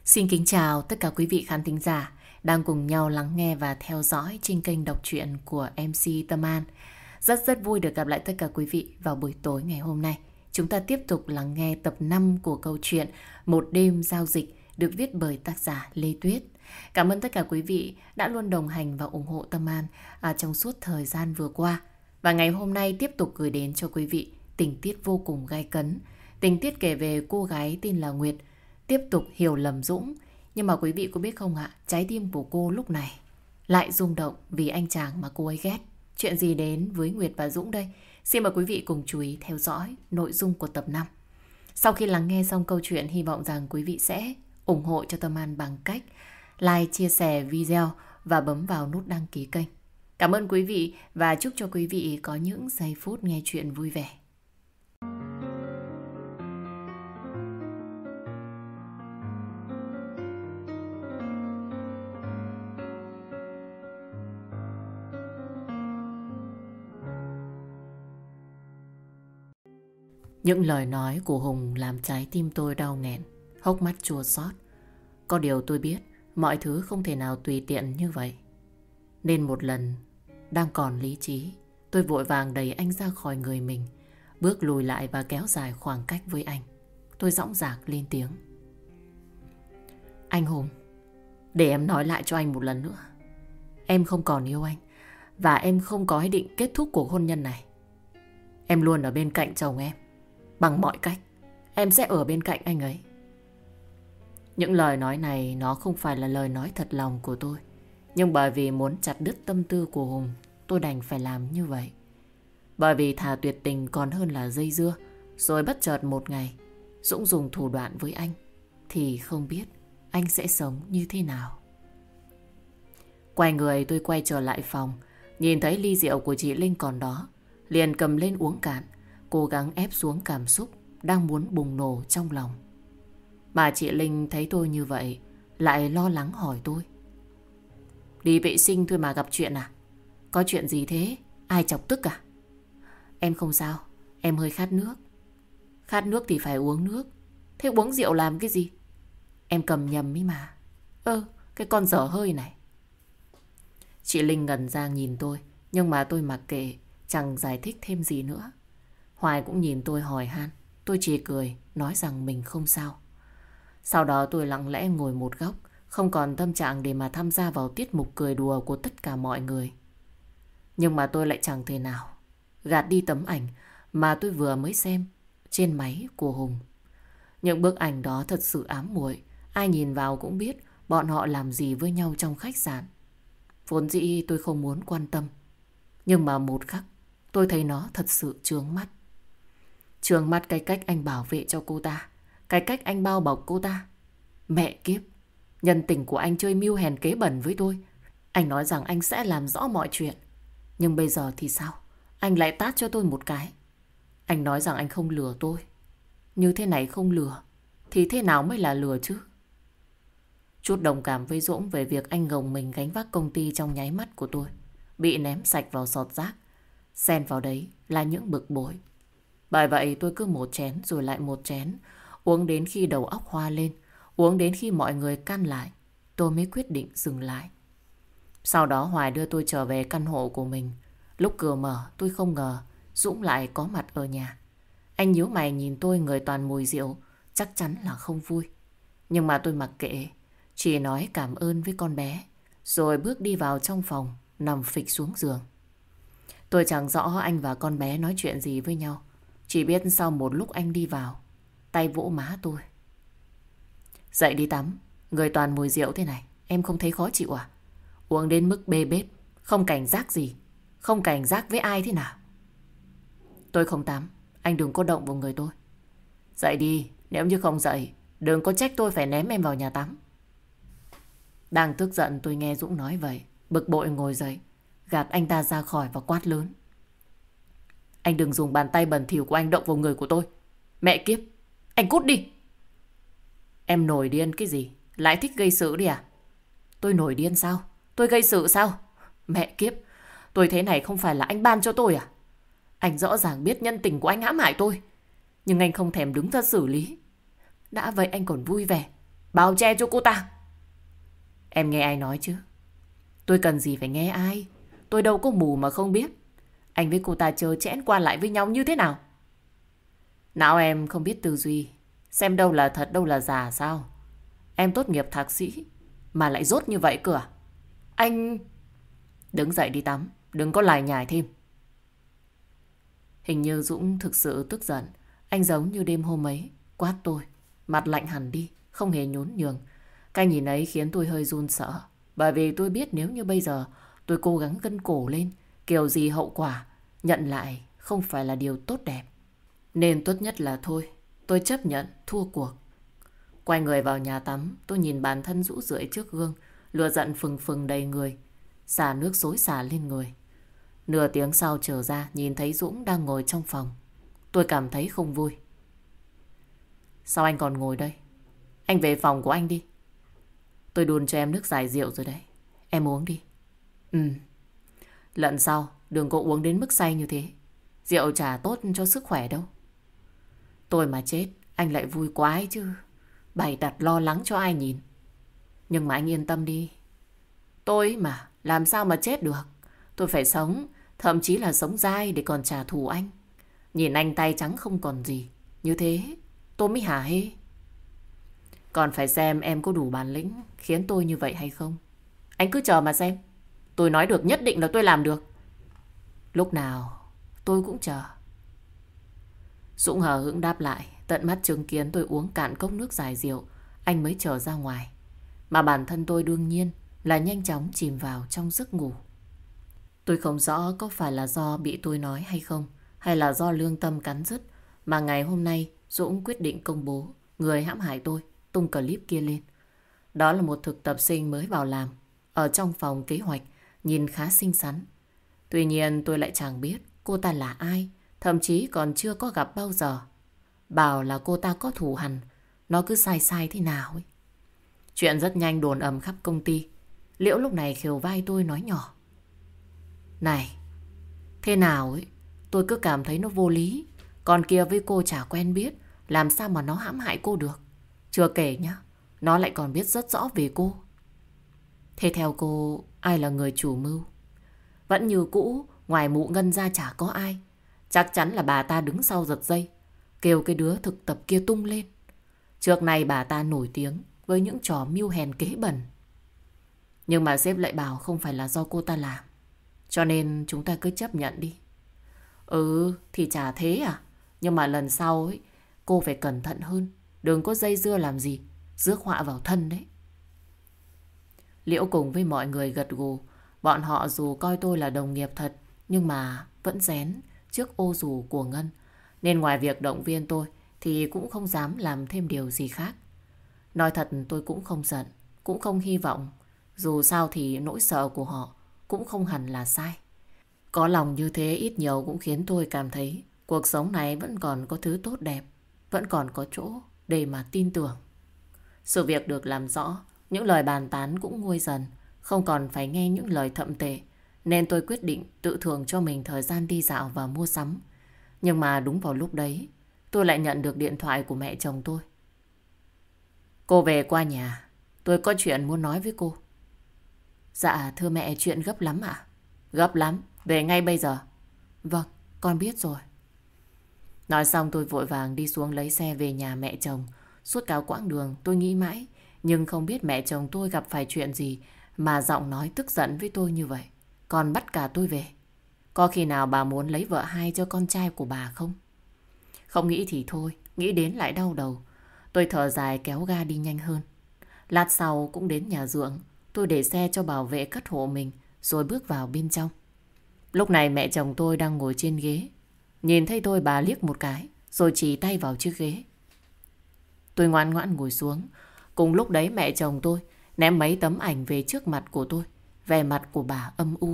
Xin kính chào tất cả quý vị khán thính giả đang cùng nhau lắng nghe và theo dõi trên kênh đọc truyện của MC Tâm An. Rất vui được gặp lại tất cả quý vị vào buổi tối ngày hôm nay. Chúng ta tiếp tục lắng nghe tập 5 của câu chuyện Một đêm giao dịch được viết bởi tác giả Lê Tuyết. Cảm ơn tất cả quý vị đã luôn đồng hành và ủng hộ Tâm An trong suốt thời gian vừa qua. Và ngày hôm nay tiếp tục gửi đến cho quý vị tình tiết vô cùng gay cấn. Tình tiết kể về cô gái tên là Nguyệt tiếp tục hiểu lầm Dũng. Nhưng mà quý vị có biết không ạ, trái tim của cô lúc này lại rung động vì anh chàng mà cô ấy ghét. Chuyện gì đến với Nguyệt và Dũng đây? Xin mời quý vị cùng chú ý theo dõi nội dung của tập 5. Sau khi lắng nghe xong câu chuyện, hy vọng rằng quý vị sẽ ủng hộ cho Tâm An bằng cách like, chia sẻ video và bấm vào nút đăng ký kênh. Cảm ơn quý vị và chúc cho quý vị có những giây phút nghe chuyện vui vẻ. Những lời nói của Hùng làm trái tim tôi đau nghẹn, hốc mắt chua xót. Có điều tôi biết mọi thứ không thể nào tùy tiện như vậy. Nên một lần, đang còn lý trí, tôi vội vàng đẩy anh ra khỏi người mình, bước lùi lại và kéo dài khoảng cách với anh. Tôi dõng dạc lên tiếng. Anh Hùng, để em nói lại cho anh một lần nữa. Em không còn yêu anh, và em không có ý định kết thúc cuộc hôn nhân này. Em luôn ở bên cạnh chồng em. Bằng mọi cách, em sẽ ở bên cạnh anh ấy. Những lời nói này nó không phải là lời nói thật lòng của tôi. Nhưng bởi vì muốn chặt đứt tâm tư của Hùng, tôi đành phải làm như vậy. Bởi vì thà tuyệt tình còn hơn là dây dưa. Rồi bất chợt một ngày Dũng dùng thủ đoạn với anh, thì không biết anh sẽ sống như thế nào. Quay người tôi quay trở lại phòng, nhìn thấy ly rượu của chị Linh còn đó, liền cầm lên uống cạn, cố gắng ép xuống cảm xúc đang muốn bùng nổ trong lòng. Bà chị Linh thấy tôi như vậy, lại lo lắng hỏi tôi. Đi vệ sinh thôi mà gặp chuyện à? Có chuyện gì thế? Ai chọc tức à? Em không sao, em hơi khát nước. Khát nước thì phải uống nước. Thế uống rượu làm cái gì? Em cầm nhầm ấy mà. Cái con dở hơi này. Chị Linh ngẩn ra nhìn tôi, nhưng mà tôi mặc kệ, chẳng giải thích thêm gì nữa. Hoài cũng nhìn tôi hỏi han. Tôi chỉ cười, nói rằng mình không sao. Sau đó tôi lặng lẽ ngồi một góc, không còn tâm trạng để mà tham gia vào tiết mục cười đùa của tất cả mọi người. Nhưng mà tôi lại chẳng thể nào gạt đi tấm ảnh mà tôi vừa mới xem trên máy của Hùng. Những bức ảnh đó thật sự ám muội. Ai nhìn vào cũng biết bọn họ làm gì với nhau trong khách sạn. Vốn dĩ tôi không muốn quan tâm, nhưng mà một khắc tôi thấy nó thật sự chướng mắt. Chướng mắt cái cách anh bảo vệ cho cô ta, cái cách anh bao bọc cô ta. Mẹ kiếp, nhân tình của anh chơi mưu hèn kế bẩn với tôi. Anh nói rằng anh sẽ làm rõ mọi chuyện, nhưng bây giờ thì sao? Anh lại tát cho tôi một cái. Anh nói rằng anh không lừa tôi. Như thế này không lừa thì thế nào mới là lừa chứ? Chút đồng cảm với Dũng về việc anh gồng mình gánh vác công ty trong nháy mắt của tôi bị ném sạch vào sọt rác. Xen vào đấy là những bực bội. Bởi vậy tôi cứ một chén rồi lại một chén, uống đến khi đầu óc hoa lên, uống đến khi mọi người can lại, tôi mới quyết định dừng lại. Sau đó Hoài đưa tôi trở về căn hộ của mình. Lúc cửa mở tôi không ngờ Dũng lại có mặt ở nhà. Anh nhíu mày nhìn tôi người toàn mùi rượu, chắc chắn là không vui. Nhưng mà tôi mặc kệ, chỉ nói cảm ơn với con bé, rồi bước đi vào trong phòng, nằm phịch xuống giường. Tôi chẳng rõ anh và con bé nói chuyện gì với nhau. Chỉ biết sau một lúc anh đi vào, tay vỗ má tôi. Dậy đi tắm, người toàn mùi rượu thế này, em không thấy khó chịu à? Uống đến mức bê bết, không cảnh giác gì, không cảnh giác với ai thế nào? Tôi không tắm, anh đừng có động vào người tôi. Dậy đi, nếu như không dậy, đừng có trách tôi phải ném em vào nhà tắm. Đang tức giận tôi nghe Dũng nói vậy, bực bội ngồi dậy, gạt anh ta ra khỏi và quát lớn. Anh đừng dùng bàn tay bẩn thỉu của anh động vào người của tôi. Mẹ kiếp, anh cút đi. Em nổi điên cái gì? Lại thích gây sự đi à? Tôi nổi điên sao? Tôi gây sự sao? Mẹ kiếp, tôi thế này không phải là anh ban cho tôi à? Anh rõ ràng biết nhân tình của anh hãm hại tôi, nhưng anh không thèm đứng ra xử lý. Đã vậy anh còn vui vẻ Bao che cho cô ta. Em nghe ai nói chứ? Tôi cần gì phải nghe ai? Tôi đâu có mù mà không biết. Anh với cô ta chớ chẽn qua lại với nhau như thế nào? Não em không biết tư duy, xem đâu là thật đâu là giả sao? Em tốt nghiệp thạc sĩ mà lại dốt như vậy cơ à? Anh... Đứng dậy đi tắm, đừng có lải nhải thêm. Hình như Dũng thực sự tức giận. Anh giống như đêm hôm ấy, quát tôi, mặt lạnh hẳn đi, không hề nhún nhường. Cái nhìn ấy khiến tôi hơi run sợ. Bởi vì tôi biết nếu như bây giờ tôi cố gắng gân cổ lên, kiểu gì hậu quả nhận lại không phải là điều tốt đẹp. Nên tốt nhất là thôi, tôi chấp nhận thua cuộc. Quay người vào nhà tắm, tôi nhìn bản thân rũ rượi trước gương, lửa giận phừng phừng đầy người, xả nước xối xả lên người. Nửa tiếng sau trở ra, nhìn thấy Dũng đang ngồi trong phòng. Tôi cảm thấy không vui. Sao anh còn ngồi đây? Anh về phòng của anh đi. Tôi đun cho em nước giải rượu rồi đấy. Em uống đi. Lần sau đừng có uống đến mức say như thế. Rượu chả tốt cho sức khỏe đâu. Tôi mà chết anh lại vui quá ấy chứ. Bày đặt lo lắng cho ai nhìn. Nhưng mà anh yên tâm đi. Tôi mà làm sao mà chết được. Tôi phải sống, thậm chí là sống dai để còn trả thù anh. Nhìn anh tay trắng không còn gì, như thế tôi mới hả hê. Còn phải xem em có đủ bản lĩnh khiến tôi như vậy hay không. Anh cứ chờ mà xem. Tôi nói được nhất định là tôi làm được. Lúc nào tôi cũng chờ. Dũng hờ hững đáp lại, tận mắt chứng kiến tôi uống cạn cốc nước giải rượu, anh mới trở ra ngoài. Mà bản thân tôi đương nhiên là nhanh chóng chìm vào trong giấc ngủ. Tôi không rõ có phải là do bị tôi nói hay không, hay là do lương tâm cắn rứt mà ngày hôm nay Dũng quyết định công bố người hãm hại tôi tung clip kia lên. Đó là một thực tập sinh mới vào làm ở trong phòng kế hoạch, nhìn khá xinh xắn. Tuy nhiên tôi lại chẳng biết cô ta là ai, thậm chí còn chưa có gặp bao giờ. Bảo là cô ta có thù hằn, nó cứ sai sai thế nào ấy. Chuyện rất nhanh đồn ầm khắp công ty. Liễu lúc này khều vai tôi nói nhỏ. Này, thế nào ấy, tôi cứ cảm thấy nó vô lý. Con kia với cô chả quen biết, làm sao mà nó hãm hại cô được. Chưa kể nhá, nó lại còn biết rất rõ về cô. Thế theo cô, ai là người chủ mưu? Vẫn như cũ, ngoài mụ Ngân ra chả có ai. Chắc chắn là bà ta đứng sau giật dây, kêu cái đứa thực tập kia tung lên. Trước này bà ta nổi tiếng với những trò mưu hèn kế bẩn. Nhưng mà sếp lại bảo không phải là do cô ta làm. Cho nên chúng ta cứ chấp nhận đi. Thì chả thế à. Nhưng mà lần sau ấy, cô phải cẩn thận hơn. Đừng có dây dưa làm gì, rước họa vào thân đấy. Liễu cùng với mọi người gật gù. Bọn họ dù coi tôi là đồng nghiệp thật, nhưng mà vẫn rén trước ô dù của Ngân. Nên ngoài việc động viên tôi thì cũng không dám làm thêm điều gì khác. Nói thật tôi cũng không giận, cũng không hy vọng. Dù sao thì nỗi sợ của họ cũng không hẳn là sai. Có lòng như thế ít nhiều cũng khiến tôi cảm thấy cuộc sống này vẫn còn có thứ tốt đẹp, vẫn còn có chỗ để mà tin tưởng. Sự việc được làm rõ, những lời bàn tán cũng nguôi dần, không còn phải nghe những lời thậm tệ. Nên tôi quyết định tự thưởng cho mình thời gian đi dạo và mua sắm. Nhưng mà đúng vào lúc đấy, tôi lại nhận được điện thoại của mẹ chồng tôi. Cô về qua nhà, tôi có chuyện muốn nói với cô. Dạ thưa mẹ, chuyện gấp lắm ạ? Gấp lắm, về ngay bây giờ. Vâng, con biết rồi. Nói xong tôi vội vàng đi xuống lấy xe về nhà mẹ chồng. Suốt cả quãng đường tôi nghĩ mãi, nhưng không biết mẹ chồng tôi gặp phải chuyện gì mà giọng nói tức giận với tôi như vậy, còn bắt cả tôi về. Có khi nào bà muốn lấy vợ hai cho con trai của bà không? Không nghĩ thì thôi, nghĩ đến lại đau đầu. Tôi thở dài kéo ga đi nhanh hơn. Lát sau cũng đến nhà ruộng. Tôi để xe cho bảo vệ cất hộ mình rồi bước vào bên trong. Lúc này mẹ chồng tôi đang ngồi trên ghế. Nhìn thấy tôi bà liếc một cái rồi chỉ tay vào chiếc ghế. Tôi ngoan ngoãn ngồi xuống. Cùng lúc đấy mẹ chồng tôi ném mấy tấm ảnh về trước mặt của tôi. Vẻ mặt của bà âm u.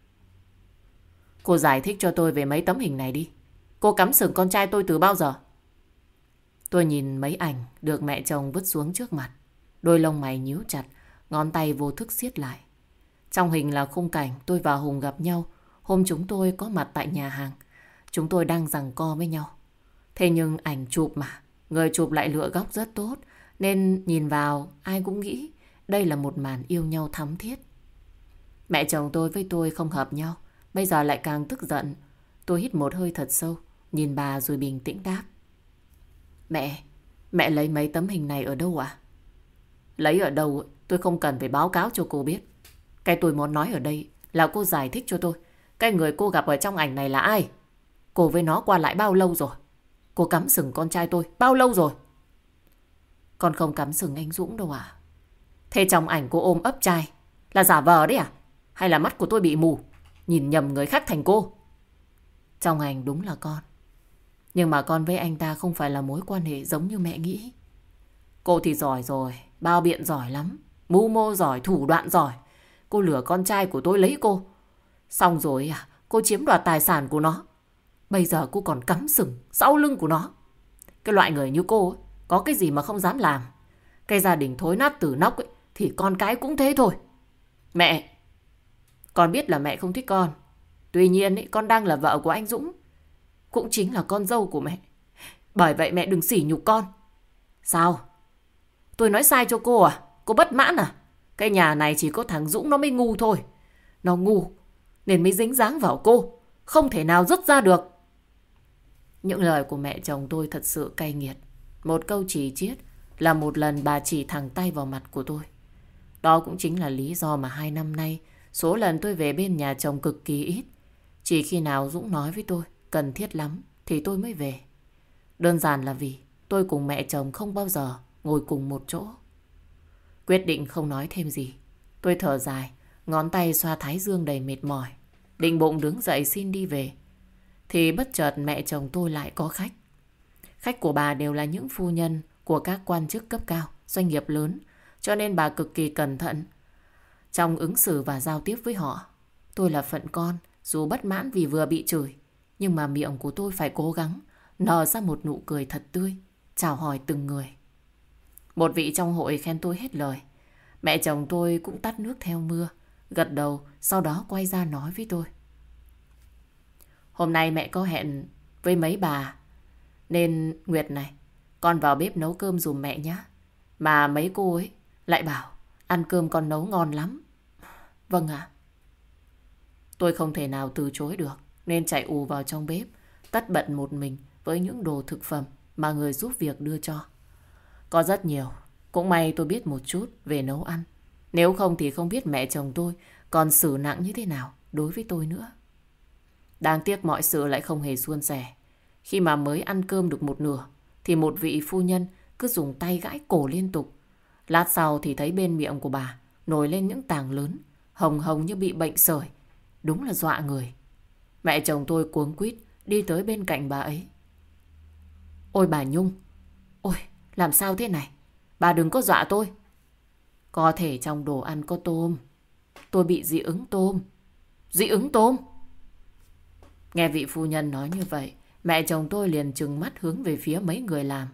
Cô giải thích cho tôi về mấy tấm hình này đi. Cô cắm sừng con trai tôi từ bao giờ? Tôi nhìn mấy ảnh được mẹ chồng vứt xuống trước mặt. Đôi lông mày nhíu chặt, ngón tay vô thức siết lại. Trong hình là khung cảnh tôi và Hùng gặp nhau hôm chúng tôi có mặt tại nhà hàng. Chúng tôi đang giằng co với nhau. Thế nhưng ảnh chụp mà, người chụp lại lựa góc rất tốt, Nên nhìn vào ai cũng nghĩ đây là một màn yêu nhau thắm thiết. Mẹ chồng tôi với tôi không hợp nhau, bây giờ lại càng tức giận. Tôi hít một hơi thật sâu, nhìn bà rồi bình tĩnh đáp. Mẹ lấy mấy tấm hình này ở đâu ạ? Lấy ở đâu tôi không cần phải báo cáo cho cô biết. Cái tôi muốn nói ở đây là cô giải thích cho tôi. Cái người cô gặp ở trong ảnh này là ai? Cô với nó qua lại bao lâu rồi? Cô cắm sừng con trai tôi bao lâu rồi? Con không cắm sừng anh Dũng đâu ạ. Thế trong ảnh cô ôm ấp trai là giả vờ đấy à? Hay là mắt của tôi bị mù, nhìn nhầm người khác thành cô? Trong ảnh đúng là con. Nhưng mà con với anh ta không phải là mối quan hệ giống như mẹ nghĩ. Cô thì giỏi rồi, bao biện giỏi lắm, mưu mô giỏi, thủ đoạn giỏi. Cô lừa con trai của tôi lấy cô. Xong rồi cô chiếm đoạt tài sản của nó. Bây giờ cô còn cắm sừng sau lưng của nó. Cái loại người như cô có cái gì mà không dám làm. Cái gia đình thối nát từ nóc thì con cái cũng thế thôi. Mẹ, con biết là mẹ không thích con. Tuy nhiên con đang là vợ của anh Dũng, cũng chính là con dâu của mẹ. Bởi vậy mẹ đừng sỉ nhục con. Sao? Tôi nói sai cho cô à? Cô bất mãn à? Cái nhà này chỉ có thằng Dũng nó mới ngu thôi. Nó ngu nên mới dính dáng vào cô, không thể nào dứt ra được. Những lời của mẹ chồng tôi thật sự cay nghiệt. Một câu chỉ chiết là một lần bà chỉ thẳng tay vào mặt của tôi. Đó cũng chính là lý do mà 2 năm nay số lần tôi về bên nhà chồng cực kỳ ít. Chỉ khi nào Dũng nói với tôi cần thiết lắm thì tôi mới về. Đơn giản là vì tôi cùng mẹ chồng không bao giờ ngồi cùng một chỗ. Quyết định không nói thêm gì. Tôi thở dài, ngón tay xoa thái dương đầy mệt mỏi, định bụng đứng dậy xin đi về. Thì bất chợt mẹ chồng tôi lại có khách. Khách của bà đều là những phu nhân của các quan chức cấp cao, doanh nghiệp lớn, cho nên bà cực kỳ cẩn thận trong ứng xử và giao tiếp với họ. Tôi là phận con, dù bất mãn vì vừa bị chửi, nhưng mà miệng của tôi phải cố gắng nở ra một nụ cười thật tươi, chào hỏi từng người. Một vị trong hội khen tôi hết lời. Mẹ chồng tôi cũng tắt nước theo mưa, gật đầu, sau đó quay ra nói với tôi. Hôm nay mẹ có hẹn với mấy bà, nên Nguyệt này, con vào bếp nấu cơm giùm mẹ nhé. Mà mấy cô ấy lại bảo ăn cơm con nấu ngon lắm. Vâng ạ. Tôi không thể nào từ chối được, nên chạy ù vào trong bếp, tất bận một mình với những đồ thực phẩm mà người giúp việc đưa cho. Có rất nhiều, cũng may tôi biết một chút về nấu ăn. Nếu không thì không biết mẹ chồng tôi còn xử nặng như thế nào đối với tôi nữa. Đáng tiếc mọi sự lại không hề suôn sẻ. Khi mà mới ăn cơm được một nửa thì một vị phu nhân cứ dùng tay gãi cổ liên tục. Lát sau thì thấy bên miệng của bà nổi lên những tàng lớn, hồng hồng như bị bệnh sởi. Đúng là dọa người. Mẹ chồng tôi cuống quýt đi tới bên cạnh bà ấy. Ôi bà Nhung, ôi làm sao thế này? Bà đừng có dọa tôi. Có thể trong đồ ăn có tôm. Tôi bị dị ứng tôm. Dị ứng tôm? Nghe vị phu nhân nói như vậy, mẹ chồng tôi liền trừng mắt hướng về phía mấy người làm.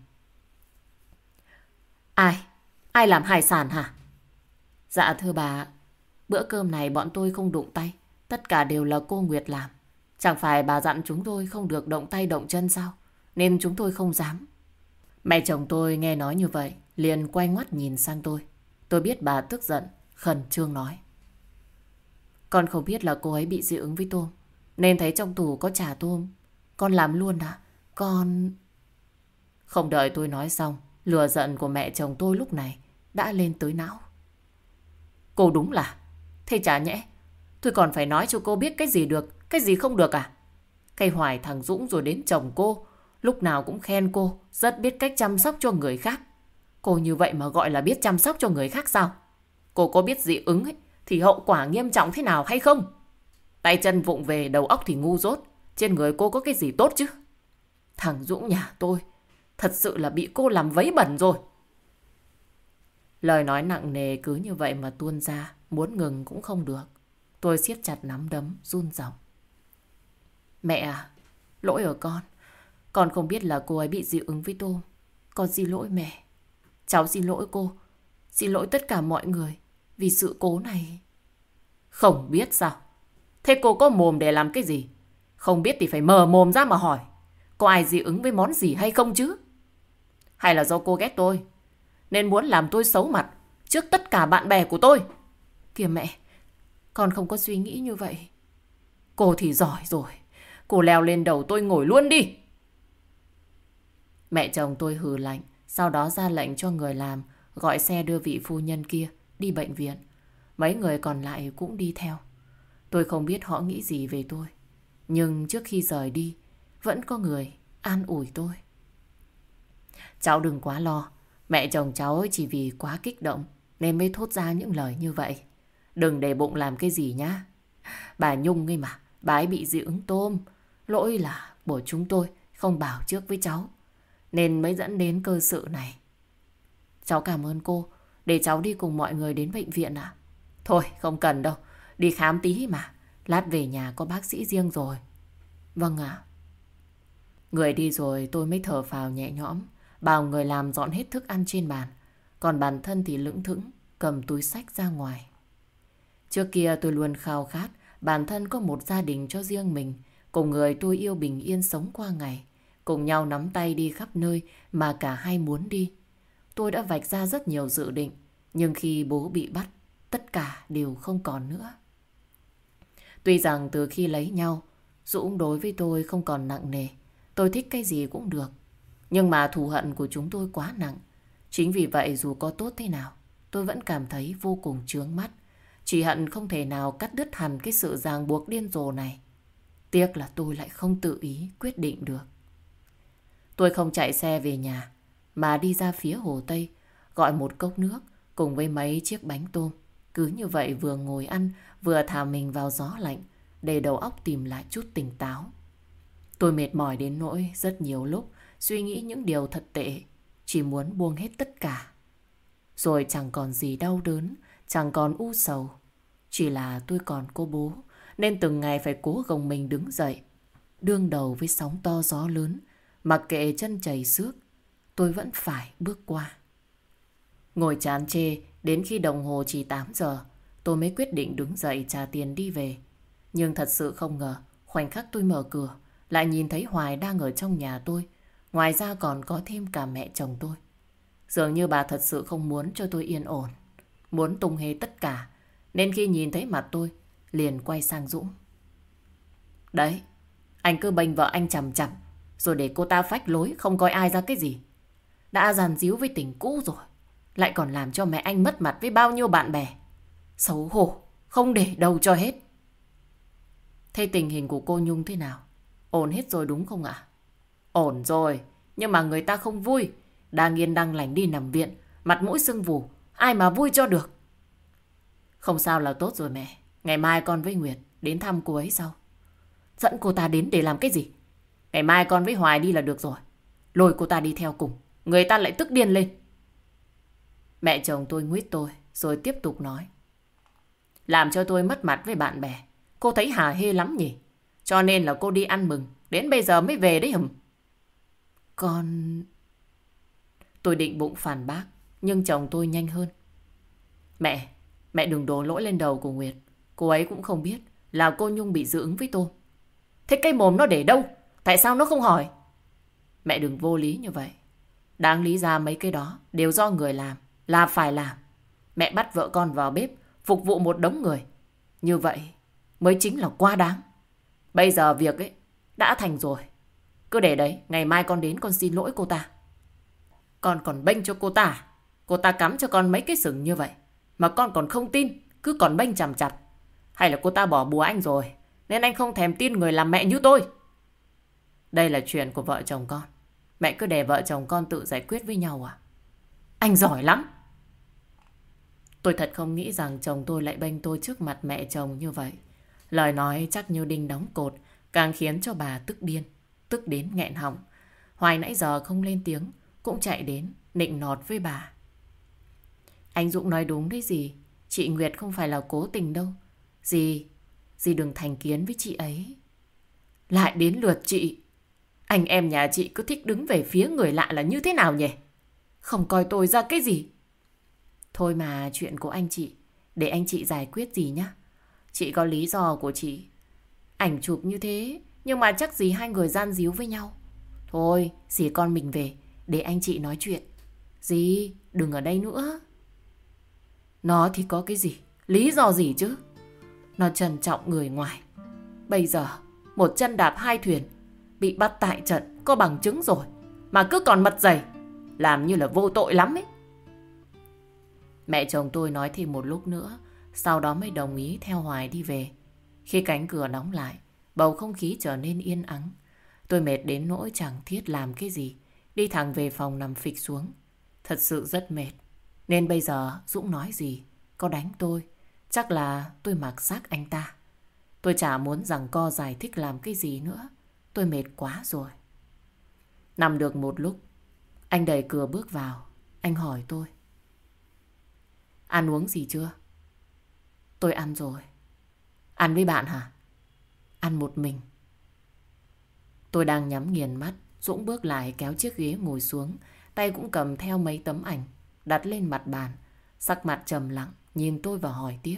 Ai? Ai làm hải sản hả? Dạ thưa bà, bữa cơm này bọn tôi không đụng tay. Tất cả đều là cô Nguyệt làm. Chẳng phải bà dặn chúng tôi không được động tay động chân sao? Nên chúng tôi không dám. Mẹ chồng tôi nghe nói như vậy, liền quay ngoắt nhìn sang tôi. Tôi biết bà tức giận, khẩn trương nói. Con không biết là cô ấy bị dị ứng với tôm, nên thấy trong tủ có chả tôm. Con làm luôn à? Con... Không đợi tôi nói xong, lửa giận của mẹ chồng tôi lúc này đã lên tới não. Cô đúng là... Thế chả nhẽ tôi còn phải nói cho cô biết cái gì được, cái gì không được à? Cái hoài thằng Dũng rồi đến chồng cô, lúc nào cũng khen cô rất biết cách chăm sóc cho người khác. Cô như vậy mà gọi là biết chăm sóc cho người khác sao? Cô có biết dị ứng thì hậu quả nghiêm trọng thế nào hay không? Tay chân vụng về, đầu óc thì ngu dốt. Trên người cô có cái gì tốt chứ? Thằng Dũng nhà tôi thật sự là bị cô làm vấy bẩn rồi. Lời nói nặng nề cứ như vậy mà tuôn ra, muốn ngừng cũng không được. Tôi siết chặt nắm đấm, run rẩy. Mẹ à, lỗi ở con. Con không biết là cô ấy bị dị ứng với tôm. Con xin lỗi mẹ. Cháu xin lỗi cô. Xin lỗi tất cả mọi người vì sự cố này. Không biết sao? Thế cô có mồm để làm cái gì? Không biết thì phải mở mồm ra mà hỏi. Có ai dị ứng với món gì hay không chứ? Hay là do cô ghét tôi? nên muốn làm tôi xấu mặt trước tất cả bạn bè của tôi. Kìa mẹ, con không có suy nghĩ như vậy. Cô thì giỏi rồi. Cô leo lên đầu tôi ngồi luôn đi. Mẹ chồng tôi hừ lạnh, sau đó ra lệnh cho người làm gọi xe đưa vị phu nhân kia đi bệnh viện. Mấy người còn lại cũng đi theo. Tôi không biết họ nghĩ gì về tôi, nhưng trước khi rời đi vẫn có người an ủi tôi. Cháu đừng quá lo. Mẹ chồng cháu chỉ vì quá kích động nên mới thốt ra những lời như vậy. Đừng để bụng làm cái gì nhá. Bà Nhung ấy mà, bà ấy bị dị ứng tôm. Lỗi là của chúng tôi không bảo trước với cháu, nên mới dẫn đến cơ sự này. Cháu cảm ơn cô. Để cháu đi cùng mọi người đến bệnh viện ạ. Thôi không cần đâu. Đi khám tí mà. Lát về nhà có bác sĩ riêng rồi. Vâng ạ. Người đi rồi tôi mới thở phào nhẹ nhõm, bảo người làm dọn hết thức ăn trên bàn. Còn bản thân thì lững thững cầm túi xách ra ngoài. Trước kia tôi luôn khao khát bản thân có một gia đình cho riêng mình, cùng người tôi yêu bình yên sống qua ngày, cùng nhau nắm tay đi khắp nơi mà cả hai muốn đi. Tôi đã vạch ra rất nhiều dự định, nhưng khi bố bị bắt, tất cả đều không còn nữa. Tuy rằng từ khi lấy nhau, Dũng đối với tôi không còn nặng nề. Tôi thích cái gì cũng được. Nhưng mà thù hận của chúng tôi quá nặng. Chính vì vậy dù có tốt thế nào, tôi vẫn cảm thấy vô cùng chướng mắt. Chỉ hận không thể nào cắt đứt hẳn cái sự ràng buộc điên rồ này. Tiếc là tôi lại không tự ý quyết định được. Tôi không chạy xe về nhà, mà đi ra phía Hồ Tây, gọi một cốc nước cùng với mấy chiếc bánh tôm. Cứ như vậy vừa ngồi ăn, vừa thả mình vào gió lạnh, để đầu óc tìm lại chút tỉnh táo. Tôi mệt mỏi đến nỗi rất nhiều lúc suy nghĩ những điều thật tệ, chỉ muốn buông hết tất cả. Rồi chẳng còn gì đau đớn, chẳng còn u sầu. Chỉ là tôi còn cô bố, nên từng ngày phải cố gồng mình đứng dậy, đương đầu với sóng to gió lớn. Mặc kệ chân chảy xước, tôi vẫn phải bước qua. Ngồi chán chê đến khi đồng hồ chỉ 8 giờ, tôi mới quyết định đứng dậy trả tiền đi về. Nhưng thật sự không ngờ, khoảnh khắc tôi mở cửa, lại nhìn thấy Hoài đang ở trong nhà tôi. Ngoài ra còn có thêm cả mẹ chồng tôi. Dường như bà thật sự không muốn cho tôi yên ổn, muốn tung hê tất cả. Nên khi nhìn thấy mặt tôi, liền quay sang Dũng. Đấy, anh cứ bênh vợ anh chằm chằm, rồi để cô ta phách lối không coi ai ra cái gì. Đã dàn díu với tình cũ rồi, lại còn làm cho mẹ anh mất mặt với bao nhiêu bạn bè. Xấu hổ, không để đâu cho hết. Thế tình hình của cô Nhung thế nào? Ổn hết rồi đúng không ạ? Ổn rồi, nhưng mà người ta không vui. Đang yên đang lành đi nằm viện, mặt mũi sưng vù, ai mà vui cho được. Không sao là tốt rồi mẹ. Ngày mai con với Nguyệt đến thăm cô ấy sau. Dẫn cô ta đến để làm cái gì? Ngày mai con với Hoài đi là được rồi. Lôi cô ta đi theo cùng, người ta lại tức điên lên. Mẹ chồng tôi nguyết tôi, rồi tiếp tục nói. Làm cho tôi mất mặt với bạn bè. Cô thấy hả hê lắm nhỉ? Cho nên là cô đi ăn mừng, đến bây giờ mới về đấy hừm. Tôi định bụng phản bác, nhưng chồng tôi nhanh hơn. Mẹ đừng đổ lỗi lên đầu của Nguyệt. Cô ấy cũng không biết là cô Nhung bị dị ứng với tôm. Thế cái mồm nó để đâu? Tại sao nó không hỏi? Mẹ đừng vô lý như vậy. Đáng lý ra mấy cái đó đều do người làm, là phải làm. Mẹ bắt vợ con vào bếp phục vụ một đống người, như vậy mới chính là quá đáng. Bây giờ việc ấy đã thành rồi. Cứ để đấy, ngày mai con đến con xin lỗi cô ta. Con còn bênh cho cô ta. Cô ta cắm cho con mấy cái sừng như vậy mà con còn không tin, cứ còn bênh chằm chặp. Hay là cô ta bỏ bùa anh rồi, nên anh không thèm tin người làm mẹ như tôi? Đây là chuyện của vợ chồng con. Mẹ cứ để vợ chồng con tự giải quyết với nhau à? Anh giỏi lắm. Tôi thật không nghĩ rằng chồng tôi lại bênh tôi trước mặt mẹ chồng như vậy. Lời nói chắc như đinh đóng cột, càng khiến cho bà tức điên, tức đến nghẹn họng. Hoài nãy giờ không lên tiếng, cũng chạy đến nịnh nọt với bà. Anh Dũng nói đúng đấy dì. Chị Nguyệt không phải là cố tình đâu. Dì đừng thành kiến với chị ấy. Lại đến lượt chị. Anh em nhà chị cứ thích đứng về phía người lạ là như thế nào nhỉ? Không coi tôi ra cái gì. Thôi mà chuyện của anh chị, để anh chị giải quyết gì nhá. Chị có lý do của chị. Ảnh chụp như thế, nhưng mà chắc gì hai người gian díu với nhau. Thôi, dì con mình về, để anh chị nói chuyện. Dì, đừng ở đây nữa. Nó thì có cái gì, lý do gì chứ? Nó trân trọng người ngoài. Bây giờ một chân đạp hai thuyền, bị bắt tại trận, có bằng chứng rồi mà cứ còn mặt dày, làm như là vô tội lắm ấy. Mẹ chồng tôi nói thêm một lúc nữa, sau đó mới đồng ý theo Hoài đi về. Khi cánh cửa đóng lại, bầu không khí trở nên yên ắng. Tôi mệt đến nỗi chẳng thiết làm cái gì, đi thẳng về phòng nằm phịch xuống. Thật sự rất mệt. Nên bây giờ Dũng nói gì, có đánh tôi, chắc là tôi mặc xác anh ta. Tôi chả muốn giằng co giải thích làm cái gì nữa. Tôi mệt quá rồi. Nằm được một lúc, anh đẩy cửa bước vào. Anh hỏi tôi: ăn uống gì chưa? Tôi ăn rồi. Ăn với bạn hả? Ăn một mình. Tôi đang nhắm nghiền mắt, Dũng bước lại kéo chiếc ghế ngồi xuống, tay cũng cầm theo mấy tấm ảnh, đặt lên mặt bàn. Sắc mặt trầm lặng, nhìn tôi và hỏi tiếp: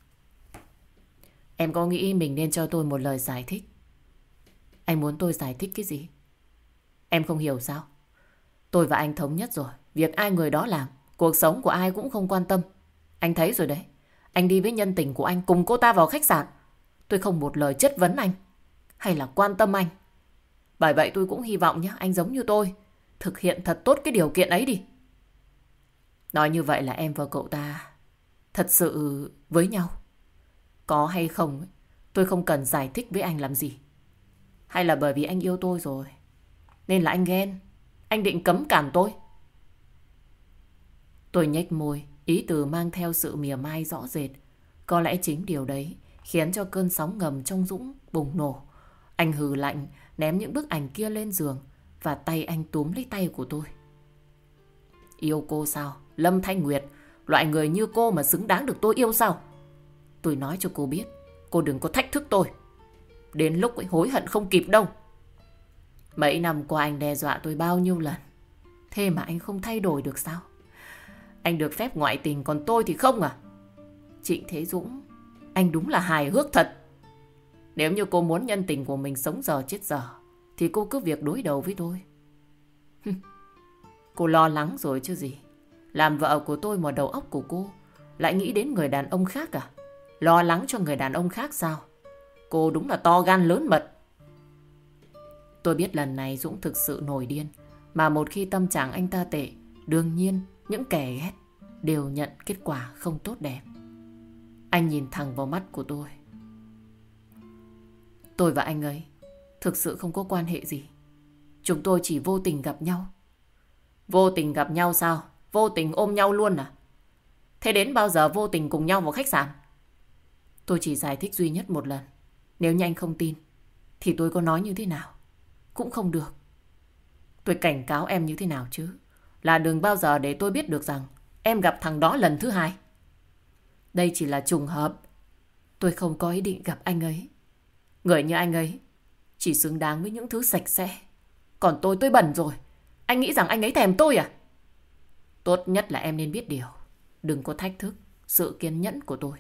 em có nghĩ mình nên cho tôi một lời giải thích? Anh muốn tôi giải thích cái gì? Em không hiểu sao? Tôi và anh thống nhất rồi, việc ai người đó làm, cuộc sống của ai cũng không quan tâm. Anh thấy rồi đấy, anh đi với nhân tình của anh cùng cô ta vào khách sạn. Tôi không một lời chất vấn anh hay là quan tâm anh. Bởi vậy tôi cũng hy vọng nhé, anh giống như tôi, thực hiện thật tốt cái điều kiện ấy đi. Nói như vậy là em và cậu ta thật sự với nhau. Có hay không, tôi không cần giải thích với anh làm gì. Hay là bởi vì anh yêu tôi rồi nên là anh ghen, anh định cấm cản tôi? Tôi nhếch môi, ý từ mang theo sự mỉa mai rõ rệt. Có lẽ chính điều đấy khiến cho cơn sóng ngầm trong Dũng bùng nổ. Anh hừ lạnh, ném những bức ảnh kia lên giường và tay anh túm lấy tay của tôi. Yêu cô sao? Lâm Thanh Nguyệt, loại người như cô mà xứng đáng được tôi yêu sao? Tôi nói cho cô biết, cô đừng có thách thức tôi. Đến lúc ấy hối hận không kịp đâu. Mấy năm qua anh đe dọa tôi bao nhiêu lần, thế mà anh không thay đổi được sao? Anh được phép ngoại tình, còn tôi thì không à? Trịnh Thế Dũng, anh đúng là hài hước thật. Nếu như cô muốn nhân tình của mình sống giờ chết giờ thì cô cứ việc đối đầu với tôi. Cô lo lắng rồi chứ gì. Làm vợ của tôi mà đầu óc của cô lại nghĩ đến người đàn ông khác à? Lo lắng cho người đàn ông khác sao? Cô đúng là to gan lớn mật. Tôi biết lần này Dũng thực sự nổi điên. Mà một khi tâm trạng anh ta tệ, đương nhiên những kẻ ghét đều nhận kết quả không tốt đẹp. Anh nhìn thẳng vào mắt của tôi. Tôi và anh ấy thực sự không có quan hệ gì. Chúng tôi chỉ vô tình gặp nhau. Vô tình gặp nhau sao? Vô tình ôm nhau luôn à? Thế đến bao giờ vô tình cùng nhau vào khách sạn? Tôi chỉ giải thích duy nhất một lần. Nếu như anh không tin thì tôi có nói như thế nào cũng không được. Tôi cảnh cáo em như thế nào chứ? Là đừng bao giờ để tôi biết được rằng em gặp thằng đó lần thứ hai. Đây chỉ là trùng hợp. Tôi không có ý định gặp anh ấy. Người như anh ấy chỉ xứng đáng với những thứ sạch sẽ. Còn tôi bẩn rồi. Anh nghĩ rằng anh ấy thèm tôi à? Tốt nhất là em nên biết điều. Đừng có thách thức sự kiên nhẫn của tôi.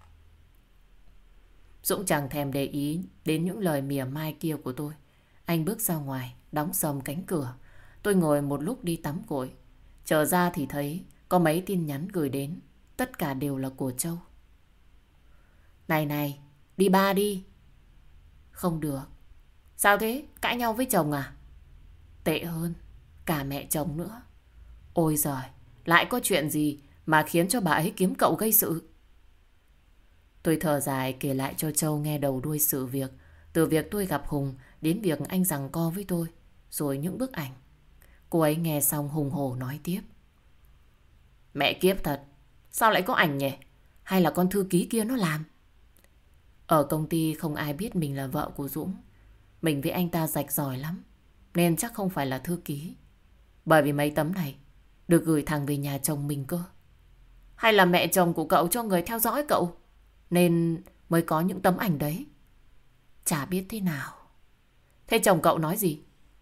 Dũng chẳng thèm để ý đến những lời mỉa mai kia của tôi. Anh bước ra ngoài, đóng sầm cánh cửa. Tôi ngồi một lúc đi tắm gội. Trở ra thì thấy có mấy tin nhắn gửi đến. Tất cả đều là của Châu. Này, đi bar đi. Không được. Sao thế? Cãi nhau với chồng à? Tệ hơn, cả mẹ chồng nữa. Ôi giời, lại có chuyện gì mà khiến cho bà ấy kiếm cậu gây sự? Tôi thở dài kể lại cho Châu nghe đầu đuôi sự việc. Từ việc tôi gặp Hùng đến việc anh giằng co với tôi, rồi những bức ảnh. Cô ấy nghe xong hùng hổ nói tiếp. Mẹ kiếp thật, sao lại có ảnh nhỉ? Hay là con thư ký kia nó làm? Ở công ty không ai biết mình là vợ của Dũng. Mình với anh ta rạch ròi lắm, nên chắc không phải là thư ký. Bởi vì mấy tấm này được gửi thẳng về nhà chồng mình cơ. Hay là mẹ chồng của cậu cho người theo dõi cậu, nên mới có những tấm ảnh đấy? Chả biết thế nào. Thế chồng cậu nói gì?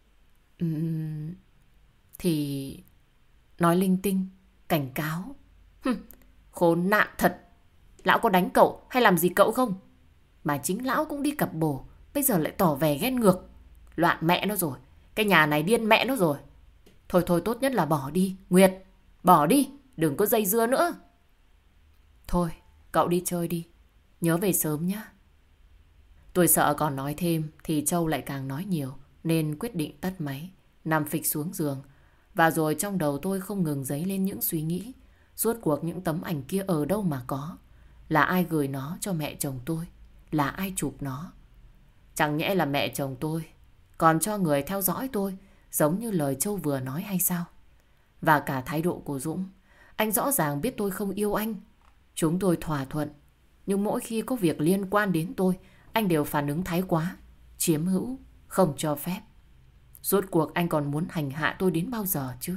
Thì nói linh tinh, cảnh cáo. Khốn nạn thật. Lão có đánh cậu hay làm gì cậu không? Mà chính lão cũng đi cặp bồ, bây giờ lại tỏ vẻ ghen ngược. Loạn mẹ nó rồi. Cái nhà này điên mẹ nó rồi. Thôi tốt nhất là bỏ đi, Nguyệt. Bỏ đi, đừng có dây dưa nữa. Thôi, cậu đi chơi đi. Nhớ về sớm nhé. Tôi sợ còn nói thêm thì Châu lại càng nói nhiều, nên quyết định tắt máy, nằm phịch xuống giường. Và rồi trong đầu tôi không ngừng dấy lên những suy nghĩ. Rốt cuộc những tấm ảnh kia ở đâu mà có? Là ai gửi nó cho mẹ chồng tôi? Là ai chụp nó? Chẳng nhẽ là mẹ chồng tôi còn cho người theo dõi tôi, giống như lời Châu vừa nói hay sao? Và cả thái độ của Dũng, anh rõ ràng biết tôi không yêu anh. Chúng tôi thỏa thuận, nhưng mỗi khi có việc liên quan đến tôi, anh đều phản ứng thái quá, chiếm hữu, không cho phép. Rốt cuộc anh còn muốn hành hạ tôi đến bao giờ chứ?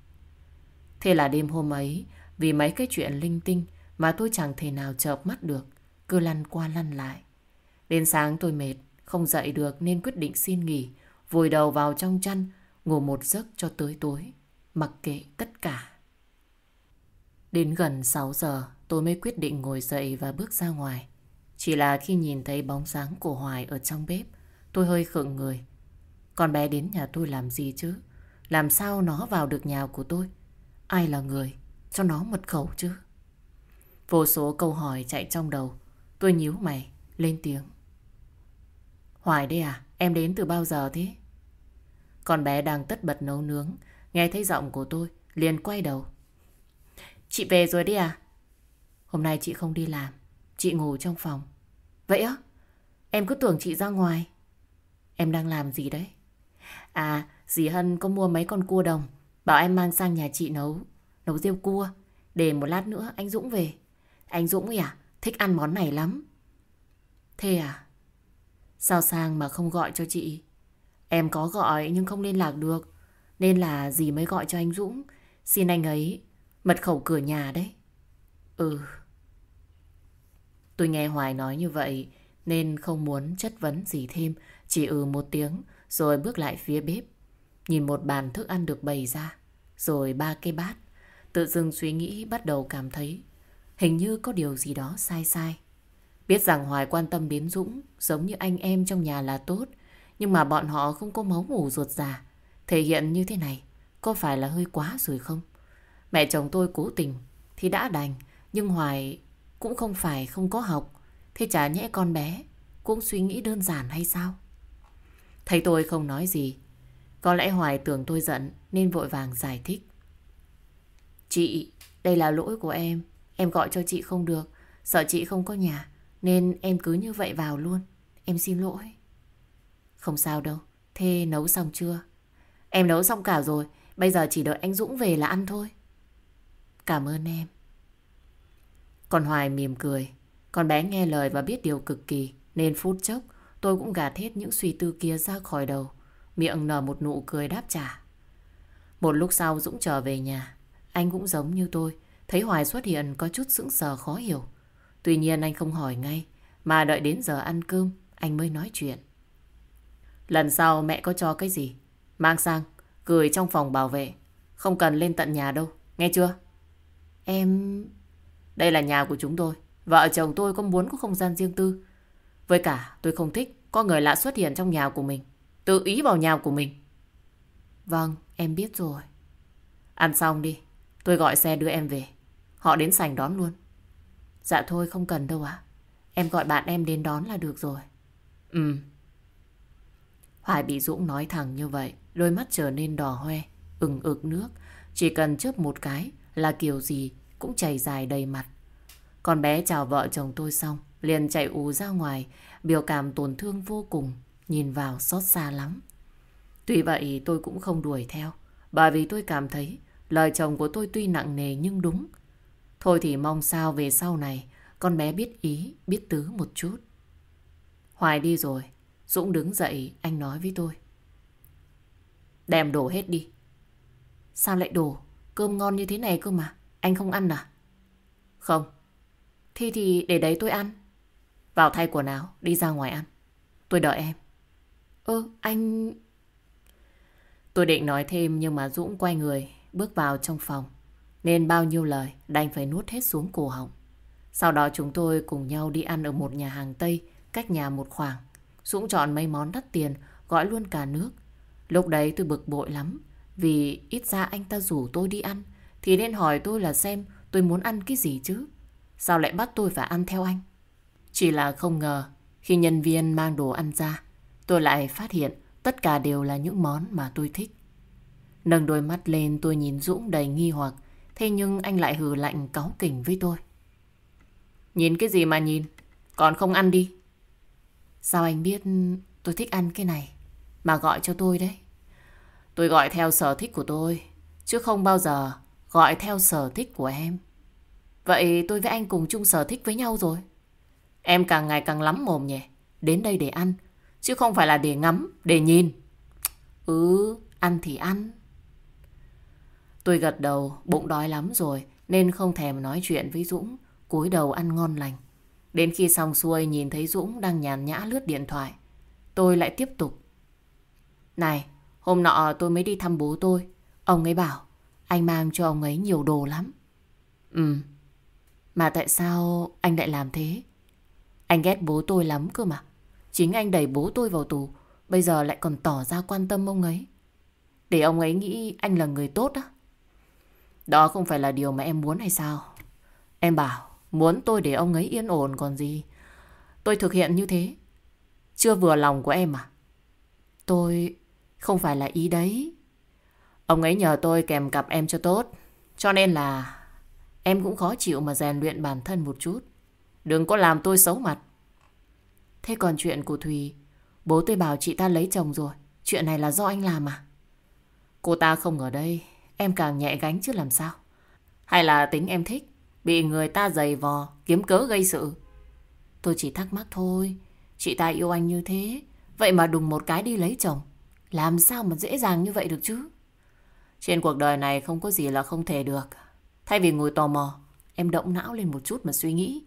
Thế là đêm hôm ấy, vì mấy cái chuyện linh tinh mà tôi chẳng thể nào chợp mắt được, cứ lăn qua lăn lại. Đến sáng tôi mệt, không dậy được nên quyết định xin nghỉ, vùi đầu vào trong chăn, ngủ một giấc cho tới tối, mặc kệ tất cả. Đến gần 6 giờ, tôi mới quyết định ngồi dậy và bước ra ngoài. Chỉ là khi nhìn thấy bóng dáng của Hoài ở trong bếp, tôi hơi khựng người. Con bé đến nhà tôi làm gì chứ? Làm sao nó vào được nhà của tôi? Ai là người cho nó mật khẩu chứ? Vô số câu hỏi chạy trong đầu. Tôi nhíu mày, lên tiếng. Hoài đây à? Em đến từ bao giờ thế? Con bé đang tất bật nấu nướng, nghe thấy giọng của tôi, liền quay đầu. Chị về rồi đi à? Hôm nay chị không đi làm, chị ngủ trong phòng. Vậy á? Em cứ tưởng chị ra ngoài. Em đang làm gì đấy? À, dì Hân có mua mấy con cua đồng, bảo em mang sang nhà chị nấu riêu cua. Để một lát nữa anh Dũng về. Anh Dũng ấy à? Thích ăn món này lắm. Thế à? Sao sang mà không gọi cho chị? Em có gọi nhưng không liên lạc được, nên là dì mới gọi cho anh Dũng, xin anh ấy mật khẩu cửa nhà đấy. Ừ. Tôi nghe Hoài nói như vậy nên không muốn chất vấn gì thêm, chỉ một tiếng rồi bước lại phía bếp. Nhìn một bàn thức ăn được bày ra, rồi 3 cái bát. Tự dưng suy nghĩ bắt đầu cảm thấy hình như có điều gì đó sai sai. Biết rằng Hoài quan tâm đến Dũng giống như anh em trong nhà là tốt, nhưng mà bọn họ không có máu mủ ruột già. Thể hiện như thế này có phải là hơi quá rồi không? Mẹ chồng tôi cố tình thì đã đành, nhưng Hoài cũng không phải không có học. Thế chả nhẽ con bé cũng suy nghĩ đơn giản hay sao? Thấy tôi không nói gì, có lẽ Hoài tưởng tôi giận nên vội vàng giải thích. Chị, đây là lỗi của em gọi cho chị không được, sợ chị không có nhà nên em cứ như vậy vào luôn. Em xin lỗi. Không sao đâu. Thế nấu xong chưa? Em nấu xong cả rồi, bây giờ chỉ đợi anh Dũng về là ăn thôi. Cảm ơn em. Còn Hoài mỉm cười. Con bé nghe lời và biết điều cực kỳ, nên phút chốc tôi cũng gạt hết những suy tư kia ra khỏi đầu, miệng nở một nụ cười đáp trả. Một lúc sau Dũng trở về nhà. Anh cũng giống như tôi, thấy Hoài xuất hiện có chút sững sờ khó hiểu. Tuy nhiên anh không hỏi ngay, mà đợi đến giờ ăn cơm anh mới nói chuyện. Lần sau mẹ có cho cái gì mang sang gửi trong phòng bảo vệ, không cần lên tận nhà đâu, nghe chưa? Em... Đây là nhà của chúng tôi, vợ chồng tôi có muốn có không gian riêng tư. Với cả tôi không thích có người lạ xuất hiện trong nhà của mình, tự ý vào nhà của mình. Vâng, em biết rồi. Ăn xong đi, tôi gọi xe đưa em về. Họ đến sảnh đón luôn. Dạ thôi không cần đâu ạ. Em gọi bạn em đến đón là được rồi. Ừ. Hoài bị Dũng nói thẳng như vậy, đôi mắt trở nên đỏ hoe, ửng ực nước. Chỉ cần chớp một cái là kiểu gì cũng chảy dài đầy mặt. Con bé chào vợ chồng tôi xong, liền chạy ù ra ngoài, biểu cảm tổn thương vô cùng, nhìn vào xót xa lắm. Tuy vậy tôi cũng không đuổi theo, bởi vì tôi cảm thấy lời chồng của tôi tuy nặng nề nhưng đúng. Thôi thì mong sao về sau này con bé biết ý, biết tứ một chút. Hoài đi rồi, Dũng đứng dậy, anh nói với tôi. Đem đổ hết đi. Sao lại đổ? Cơm ngon như thế này cơ mà. Anh không ăn à? Không. Thì để đấy tôi ăn. Vào thay quần áo, đi ra ngoài ăn. Tôi đợi em. Anh... Tôi định nói thêm nhưng mà Dũng quay người, bước vào trong phòng. Nên bao nhiêu lời đành phải nuốt hết xuống cổ họng. Sau đó chúng tôi cùng nhau đi ăn ở một nhà hàng Tây, cách nhà một khoảng. Dũng chọn mấy món đắt tiền, gọi luôn cả nước. Lúc đấy tôi bực bội lắm, vì ít ra anh ta rủ tôi đi ăn thì nên hỏi tôi là xem tôi muốn ăn cái gì chứ. Sao lại bắt tôi phải ăn theo anh? Chỉ là không ngờ khi nhân viên mang đồ ăn ra, tôi lại phát hiện tất cả đều là những món mà tôi thích. Nâng đôi mắt lên tôi nhìn Dũng đầy nghi hoặc. Thế nhưng anh lại hừ lạnh cáu kỉnh với tôi. Nhìn cái gì mà nhìn? Còn không ăn đi. Sao anh biết tôi thích ăn cái này mà gọi cho tôi đấy? Tôi gọi theo sở thích của tôi, chứ không bao giờ gọi theo sở thích của em. Vậy tôi với anh cùng chung sở thích với nhau rồi. Em càng ngày càng lắm mồm nhỉ. Đến đây để ăn, chứ không phải là để ngắm, để nhìn. Ăn thì ăn. Tôi gật đầu, bụng đói lắm rồi nên không thèm nói chuyện với Dũng, cúi đầu ăn ngon lành. Đến khi xong xuôi nhìn thấy Dũng đang nhàn nhã lướt điện thoại, tôi lại tiếp tục. Này, hôm nọ tôi mới đi thăm bố tôi. Ông ấy bảo anh mang cho ông ấy nhiều đồ lắm. Mà tại sao anh lại làm thế? Anh ghét bố tôi lắm cơ mà. Chính anh đẩy bố tôi vào tù, bây giờ lại còn tỏ ra quan tâm ông ấy, để ông ấy nghĩ anh là người tốt á. Đó không phải là điều mà em muốn hay sao? Em bảo muốn tôi để ông ấy yên ổn còn gì. Tôi thực hiện như thế chưa vừa lòng của em à? Tôi không phải là ý đấy. Ông ấy nhờ tôi kèm cặp em cho tốt, cho nên là em cũng khó chịu mà rèn luyện bản thân một chút. Đừng có làm tôi xấu mặt. Thế còn chuyện của Thùy, bố tôi bảo chị ta lấy chồng rồi. Chuyện này là do anh làm à? Cô ta không ở đây, em càng nhẹ gánh chứ làm sao? Hay là tính em thích bị người ta giày vò, kiếm cớ gây sự? Tôi chỉ thắc mắc thôi. Chị ta yêu anh như thế, vậy mà đùng một cái đi lấy chồng, làm sao mà dễ dàng như vậy được chứ? Trên cuộc đời này không có gì là không thể được. Thay vì ngồi tò mò, em động não lên một chút mà suy nghĩ.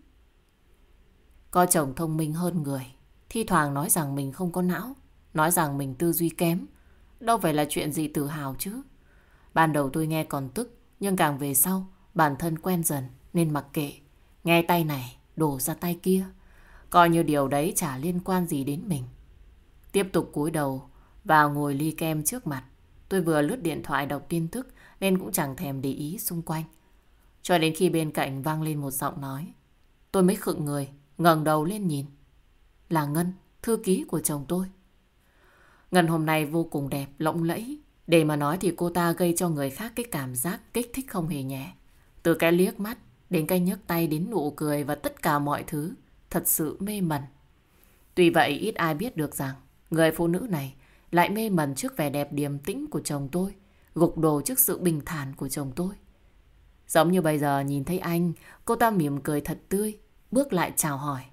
Có chồng thông minh hơn người, thi thoảng nói rằng mình không có não, nói rằng mình tư duy kém, đâu phải là chuyện gì tự hào chứ. Ban đầu tôi nghe còn tức, nhưng càng về sau bản thân quen dần nên mặc kệ. Nghe tay này đổ ra tay kia, coi như điều đấy chả liên quan gì đến mình. Tiếp tục cúi đầu vào ngồi ly kem trước mặt. Tôi vừa lướt điện thoại đọc tin tức nên cũng chẳng thèm để ý xung quanh. Cho đến khi bên cạnh vang lên một giọng nói, tôi mới khựng người, ngẩng đầu lên nhìn. Là Ngân, thư ký của chồng tôi. Ngân hôm nay vô cùng đẹp, lộng lẫy. Để mà nói thì cô ta gây cho người khác cái cảm giác kích thích không hề nhẹ. Từ cái liếc mắt đến cái nhấc tay đến nụ cười và tất cả mọi thứ thật sự mê mẩn. Tuy vậy ít ai biết được rằng người phụ nữ này lại mê mẩn trước vẻ đẹp điềm tĩnh của chồng tôi, gục đổ trước sự bình thản của chồng tôi. Giống như bây giờ nhìn thấy anh, cô ta mỉm cười thật tươi, bước lại chào hỏi.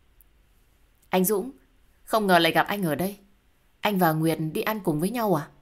Anh Dũng, không ngờ lại gặp anh ở đây. Anh và Nguyệt đi ăn cùng với nhau à?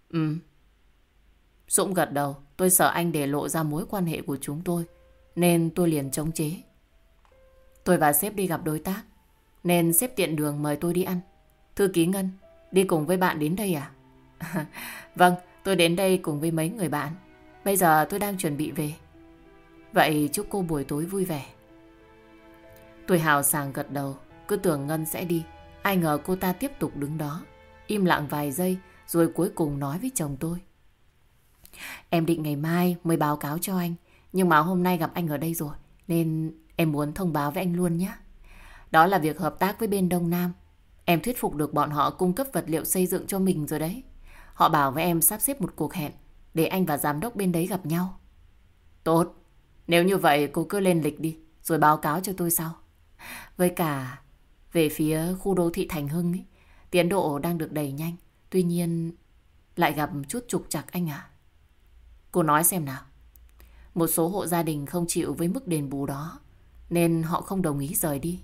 Dũng gật đầu. Tôi sợ anh để lộ ra mối quan hệ của chúng tôi, nên tôi liền chống chế. Tôi và sếp đi gặp đối tác, nên sếp tiện đường mời tôi đi ăn. Thư ký Ngân, đi cùng với bạn đến đây à? Vâng, tôi đến đây cùng với mấy người bạn. Bây giờ tôi đang chuẩn bị về. Vậy chúc cô buổi tối vui vẻ. Tôi hào sảng gật đầu, cứ tưởng Ngân sẽ đi. Ai ngờ cô ta tiếp tục đứng đó, im lặng vài giây, rồi cuối cùng nói với chồng tôi. Em định ngày mai mới báo cáo cho anh, nhưng mà hôm nay gặp anh ở đây rồi, nên em muốn thông báo với anh luôn nhé. Đó là việc hợp tác với bên Đông Nam. Em thuyết phục được bọn họ cung cấp vật liệu xây dựng cho mình rồi đấy. Họ bảo với em sắp xếp một cuộc hẹn để anh và giám đốc bên đấy gặp nhau. Tốt, nếu như vậy cô cứ lên lịch đi, rồi báo cáo cho tôi sau. Với cả về phía khu đô thị Thành Hưng ấy, tiến độ đang được đẩy nhanh. Tuy nhiên lại gặp chút trục trặc anh à. Cô nói xem nào. Một số hộ gia đình không chịu với mức đền bù đó, nên họ không đồng ý rời đi.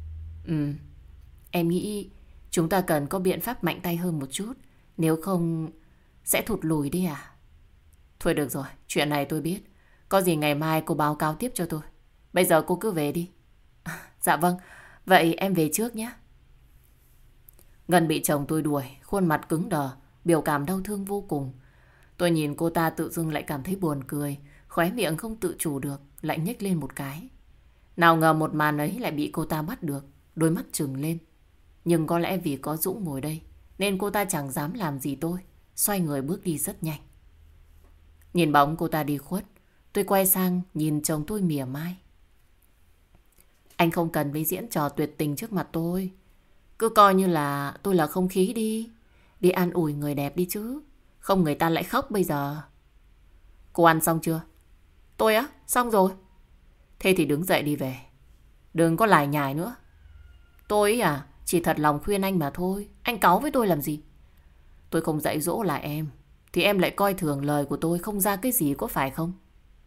Em nghĩ chúng ta cần có biện pháp mạnh tay hơn một chút, nếu không sẽ thụt lùi đi à. Thôi được rồi, chuyện này tôi biết. Có gì ngày mai cô báo cáo tiếp cho tôi. Bây giờ cô cứ về đi. Dạ vâng, vậy em về trước nhé. Ngân bị chồng tôi đuổi, khuôn mặt cứng đờ, biểu cảm đau thương vô cùng. Tôi nhìn cô ta tự dưng lại cảm thấy buồn cười, khóe miệng không tự chủ được, lại nhếch lên một cái. Nào ngờ một màn ấy lại bị cô ta bắt được, đôi mắt trừng lên. Nhưng có lẽ vì có Dũng ngồi đây, nên cô ta chẳng dám làm gì tôi, xoay người bước đi rất nhanh. Nhìn bóng cô ta đi khuất, Tôi quay sang nhìn chồng tôi mỉa mai. Anh không cần phải diễn trò tuyệt tình trước mặt tôi. Cứ coi như là tôi là không khí đi. Đi an ủi người đẹp đi chứ. Không người ta lại khóc bây giờ. Cô ăn xong chưa? Tôi á? Xong rồi. Thế thì đứng dậy đi về. Đừng có lải nhải nữa. Tôi ấy à, chỉ thật lòng khuyên anh mà thôi. Anh cáu với tôi làm gì? Tôi không dạy dỗ lại em thì em lại coi thường lời của tôi không ra cái gì, có phải không?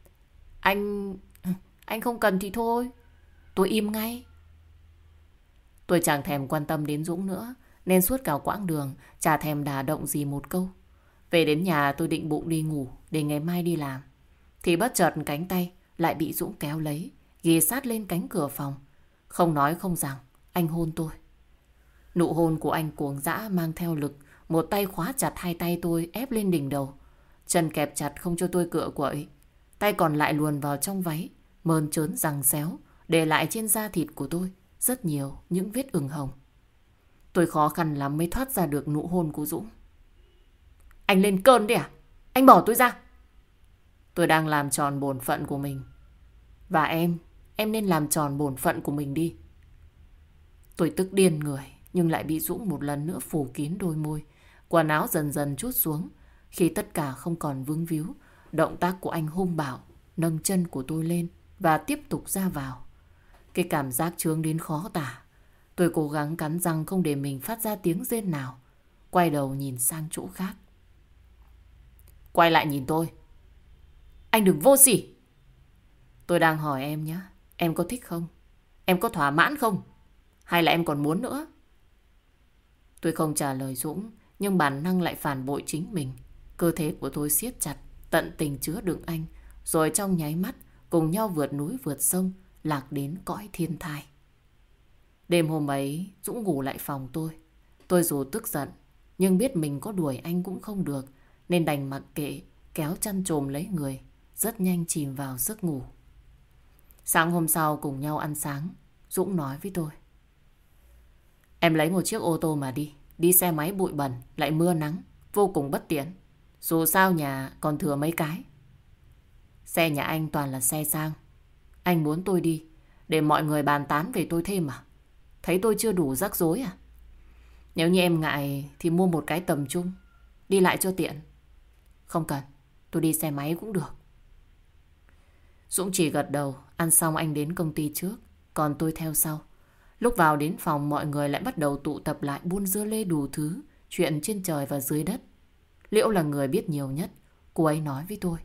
Anh không cần thì thôi. Tôi im ngay. Tôi chẳng thèm quan tâm đến Dũng nữa, nên suốt cả quãng đường chả thèm đả động gì một câu. Về đến nhà tôi định bụng đi ngủ để ngày mai đi làm, thì bất chợt cánh tay lại bị Dũng kéo lấy, ghì sát lên cánh cửa phòng. Không nói không rằng, anh hôn tôi. Nụ hôn của anh cuồng dã mang theo lực. Một tay khóa chặt hai tay tôi ép lên đỉnh đầu, chân kẹp chặt không cho tôi cựa quậy. Tay còn lại luồn vào trong váy, mơn trớn giằng xéo, để lại trên da thịt của tôi rất nhiều những vết ửng hồng. Tôi khó khăn lắm mới thoát ra được nụ hôn của Dũng. Anh lên cơn đi à? Anh bỏ tôi ra. Tôi đang làm tròn bổn phận của mình. Và em nên làm tròn bổn phận của mình đi. Tôi tức điên người, nhưng lại bị Dũng một lần nữa phủ kín đôi môi. Quần áo dần dần trút xuống. Khi tất cả không còn vướng víu, động tác của anh hung bạo, nâng chân của tôi lên và tiếp tục ra vào. Cái cảm giác chướng đến khó tả. Tôi cố gắng cắn răng không để mình phát ra tiếng rên nào. Quay đầu nhìn sang chỗ khác. Quay lại nhìn tôi. Anh đừng vô sỉ. Tôi đang hỏi em nhé. Em có thích không? Em có thỏa mãn không? Hay là em còn muốn nữa? Tôi không trả lời Dũng, nhưng bản năng lại phản bội chính mình. Cơ thể của tôi siết chặt, tận tình chứa đựng anh. Rồi trong nháy mắt, cùng nhau vượt núi vượt sông, lạc đến cõi thiên thai. Đêm hôm ấy, Dũng ngủ lại phòng tôi. Tôi dù tức giận, nhưng biết mình có đuổi anh cũng không được, nên đành mặc kệ, kéo chăn chồm lấy người, rất nhanh chìm vào giấc ngủ. Sáng hôm sau cùng nhau ăn sáng, Dũng nói với tôi. Em lấy một chiếc ô tô mà đi. Đi xe máy bụi bẩn, lại mưa nắng, vô cùng bất tiện. Dù sao nhà còn thừa mấy cái. Xe nhà anh toàn là xe sang. Anh muốn tôi đi để mọi người bàn tán về tôi thêm à? Thấy tôi chưa đủ rắc rối à? Nếu như em ngại thì mua một cái tầm trung, đi lại cho tiện. Không cần, tôi đi xe máy cũng được. Dũng chỉ gật đầu. Ăn xong anh đến công ty trước, còn tôi theo sau. Lúc vào đến phòng, mọi người lại bắt đầu tụ tập lại buôn dưa lê đủ thứ, chuyện trên trời và dưới đất. Liễu là người biết nhiều nhất. Cô ấy nói với tôi.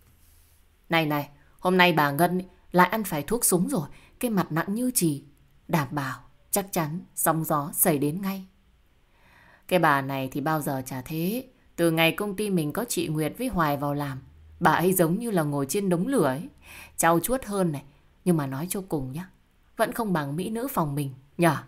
Này, hôm nay bà Ngân lại ăn phải thuốc súng rồi. Cái mặt nặng như chì. Đảm bảo, chắc chắn, sóng gió xảy đến ngay. Cái bà này thì bao giờ chả thế. Từ ngày công ty mình có chị Nguyệt với Hoài vào làm, bà ấy giống như là ngồi trên đống lửa ấy. Trau chuốt hơn này. Nhưng mà nói cho cùng nhá, vẫn không bằng mỹ nữ phòng mình, nhở?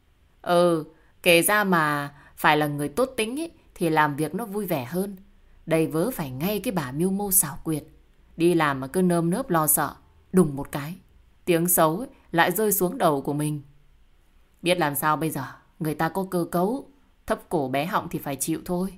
Kể ra mà phải là người tốt tính ấy, thì làm việc nó vui vẻ hơn. Đây vớ phải ngay cái bà mưu mô xảo quyệt. Đi làm mà cứ nơm nớp lo sợ. Đùng một cái, tiếng xấu ấy lại rơi xuống đầu của mình. Biết làm sao bây giờ, người ta có cơ cấu. Thấp cổ bé họng thì phải chịu thôi.